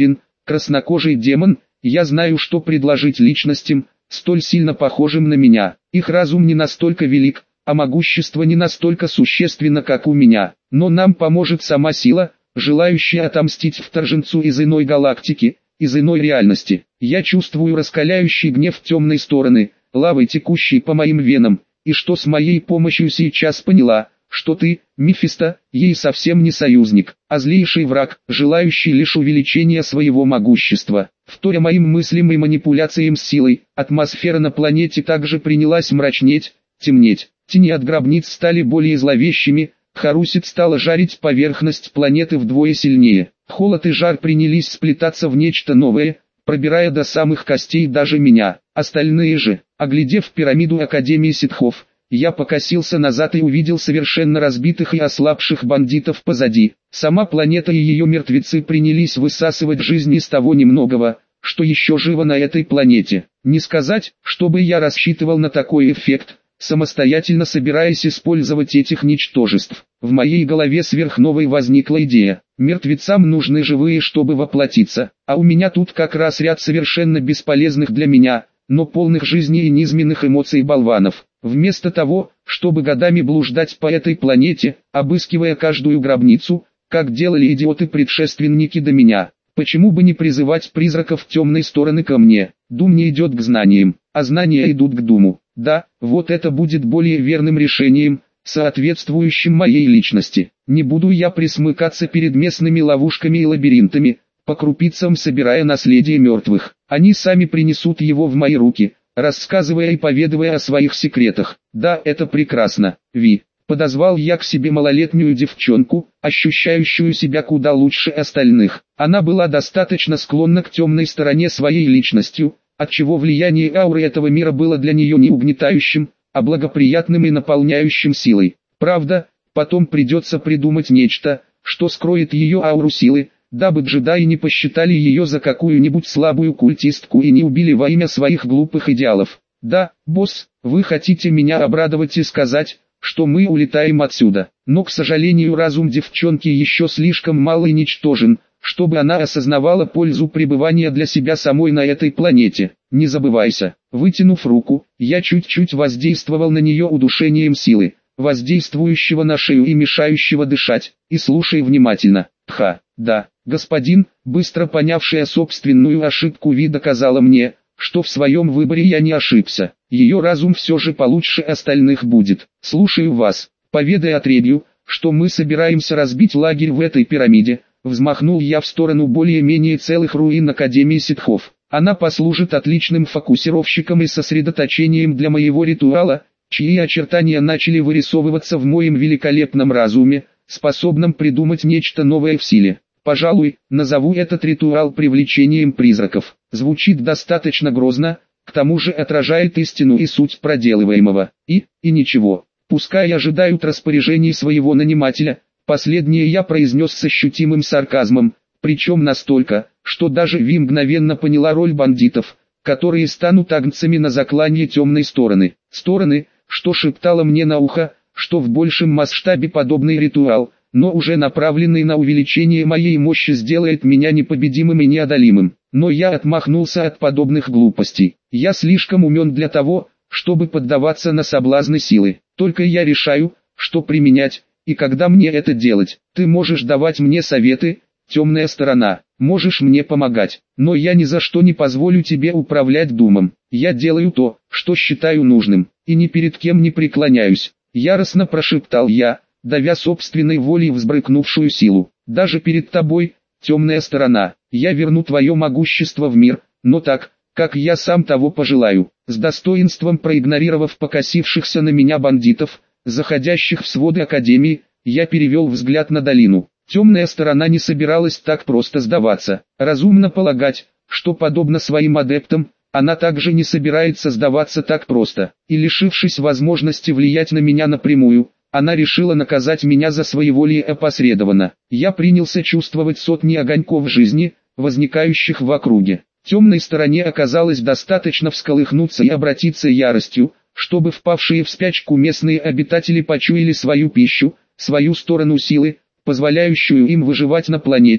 краснокожий демон, я знаю, что предложить личностям, столь сильно похожим на меня. Их разум не настолько велик, а могущество не настолько существенно, как у меня. Но нам поможет сама сила, желающая отомстить вторженцу из иной галактики, из иной реальности. Я чувствую раскаляющий гнев темной стороны, лавой текущей по моим венам, и что с моей помощью сейчас поняла, что ты, Мефисто, ей совсем не союзник, а злейший враг, желающий лишь увеличения своего могущества. Вторя моим мыслям и манипуляциям с силой, атмосфера на планете также принялась мрачнеть, темнеть. Тени от гробниц стали более зловещими, Харусит стала жарить поверхность планеты вдвое сильнее. Холод и жар принялись сплетаться в нечто новое, пробирая до самых костей даже меня. Остальные же, оглядев пирамиду Академии Ситхов, я покосился назад и увидел совершенно разбитых и ослабших бандитов позади. Сама планета и ее мертвецы принялись высасывать жизнь из того немногого, что еще живо на этой планете. Не сказать, чтобы я рассчитывал на такой эффект, самостоятельно собираясь использовать этих ничтожеств. В моей голове сверхновой возникла идея. Мертвецам нужны живые, чтобы воплотиться, а у меня тут как раз ряд совершенно бесполезных для меня, но полных жизни и низменных эмоций болванов. Вместо того, чтобы годами блуждать по этой планете, обыскивая каждую гробницу, как делали идиоты-предшественники до меня, почему бы не призывать призраков темной стороны ко мне? Дум не идет к знаниям, а знания идут к думу. Да, вот это будет более верным решением, соответствующим моей личности. Не буду я присмыкаться перед местными ловушками и лабиринтами, по крупицам собирая наследие мертвых. Они сами принесут его в мои руки, рассказывая и поведывая о своих секретах. Да, это прекрасно, Ви. Подозвал я к себе малолетнюю девчонку, ощущающую себя куда лучше остальных. Она была достаточно склонна к темной стороне своей личностью, отчего влияние ауры этого мира было для нее не угнетающим, а благоприятным и наполняющим силой. Правда, потом придется придумать нечто, что скроет ее ауру силы, дабы джедаи не посчитали ее за какую-нибудь слабую культистку и не убили во имя своих глупых идеалов. Да, босс, вы хотите меня обрадовать и сказать, что мы улетаем отсюда. Но, к сожалению, разум девчонки еще слишком мал и ничтожен, чтобы она осознавала пользу пребывания для себя самой на этой планете. Не забывайся. Вытянув руку, я чуть-чуть воздействовал на нее удушением силы, воздействующего на шею и мешающего дышать, и слушай внимательно. Да, господин, быстро понявшая собственную ошибку Ви доказала мне, что в своем выборе я не ошибся. Ее разум все же получше остальных будет. Слушаю вас. Поведай отребью, что мы собираемся разбить лагерь в этой пирамиде. Взмахнул я в сторону более-менее целых руин Академии Ситхов. Она послужит отличным фокусировщиком и сосредоточением для моего ритуала, чьи очертания начали вырисовываться в моем великолепном разуме, способном придумать нечто новое в силе. Пожалуй, назову этот ритуал привлечением призраков. Звучит достаточно грозно, к тому же отражает истину и суть проделываемого. И ничего, пускай ожидают распоряжений своего нанимателя. Последнее я произнес с ощутимым сарказмом, причем настолько, что даже Ви мгновенно поняла роль бандитов, которые станут агнцами на заклание темной стороны. Стороны, что шептала мне на ухо, что в большем масштабе подобный ритуал, но уже направленный на увеличение моей мощи, сделает меня непобедимым и неодолимым. Но я отмахнулся от подобных глупостей. Я слишком умен для того, чтобы поддаваться на соблазны силы. Только я решаю, что применять, и когда мне это делать. Ты можешь давать мне советы, темная сторона, можешь мне помогать, но я ни за что не позволю тебе управлять думом. Я делаю то, что считаю нужным, и ни перед кем не преклоняюсь. Яростно прошептал я, давя собственной волей взбрыкнувшую силу. Даже перед тобой, темная сторона, я верну твое могущество в мир, но так, как я сам того пожелаю. С достоинством проигнорировав покосившихся на меня бандитов, заходящих в своды Академии, я перевел взгляд на долину. Темная сторона не собиралась так просто сдаваться. Разумно полагать, что подобно своим адептам, она также не собирается сдаваться так просто. И лишившись возможности влиять на меня напрямую, она решила наказать меня за своеволие опосредованно. Я принялся чувствовать сотни огоньков жизни, возникающих в округе. Темной стороне оказалось достаточно всколыхнуться и обратиться яростью, чтобы впавшие в спячку местные обитатели почуяли свою пищу, свою сторону силы, позволяющую им выживать на планете,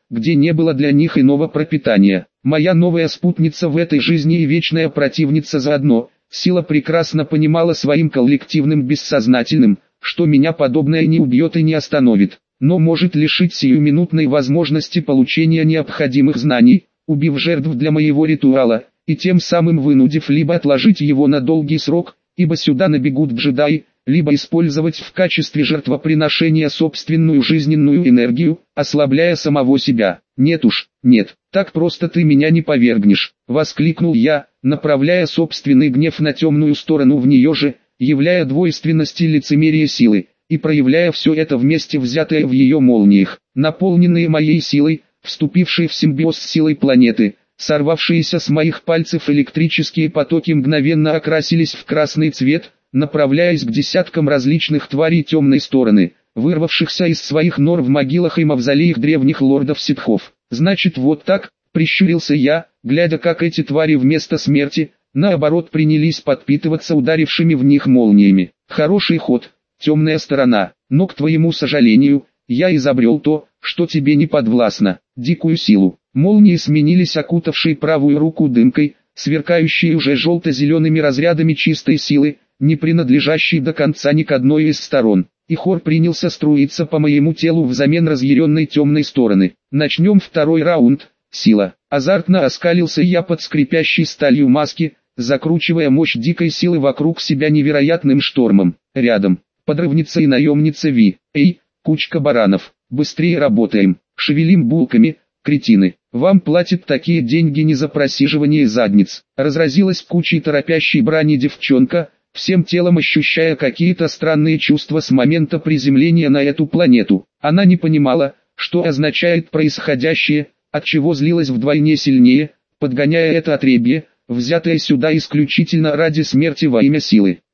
где не было для них иного пропитания. Моя новая спутница в этой жизни и вечная противница заодно, сила прекрасно понимала своим коллективным бессознательным, что меня подобное не убьет и не остановит, но может лишить сиюминутной возможности получения необходимых знаний, убив жертв для моего ритуала, и тем самым вынудив либо отложить его на долгий срок, ибо сюда набегут джедаи, либо использовать в качестве жертвоприношения собственную жизненную энергию, ослабляя самого себя. Нет уж, нет, так просто ты меня не повергнешь, воскликнул я, направляя собственный гнев на темную сторону в нее же, являя двойственность и лицемерие силы, и проявляя все это вместе взятое в ее молниях, наполненные моей силой, вступившие в симбиоз с силой планеты. Сорвавшиеся с моих пальцев электрические потоки мгновенно окрасились в красный цвет, направляясь к десяткам различных тварей темной стороны, вырвавшихся из своих нор в могилах и мавзолеях древних лордов-ситхов. Значит вот так, прищурился я, глядя как эти твари вместо смерти, наоборот принялись подпитываться ударившими в них молниями. Хороший ход, темная сторона, но к твоему сожалению, я изобрел то, что тебе не подвластно, дикую силу. Молнии сменились окутавшей правую руку дымкой, сверкающей уже желто-зелеными разрядами чистой силы, не принадлежащей до конца ни к одной из сторон. И хор принялся струиться по моему телу взамен разъяренной темной стороны. Начнем второй раунд, сила. Азартно оскалился я под скрипящей сталью маски, закручивая мощь дикой силы вокруг себя невероятным штормом. Рядом, подрывница и наемница Ви. Эй, кучка баранов, быстрее работаем, шевелим булками, кретины. Вам платят такие деньги не за просиживание задниц. Разразилась кучей торопящей брани девчонка, всем телом ощущая какие-то странные чувства с момента приземления на эту планету. Она не понимала, что означает происходящее, отчего злилась вдвойне сильнее, подгоняя это отребье, взятое сюда исключительно ради смерти во имя силы.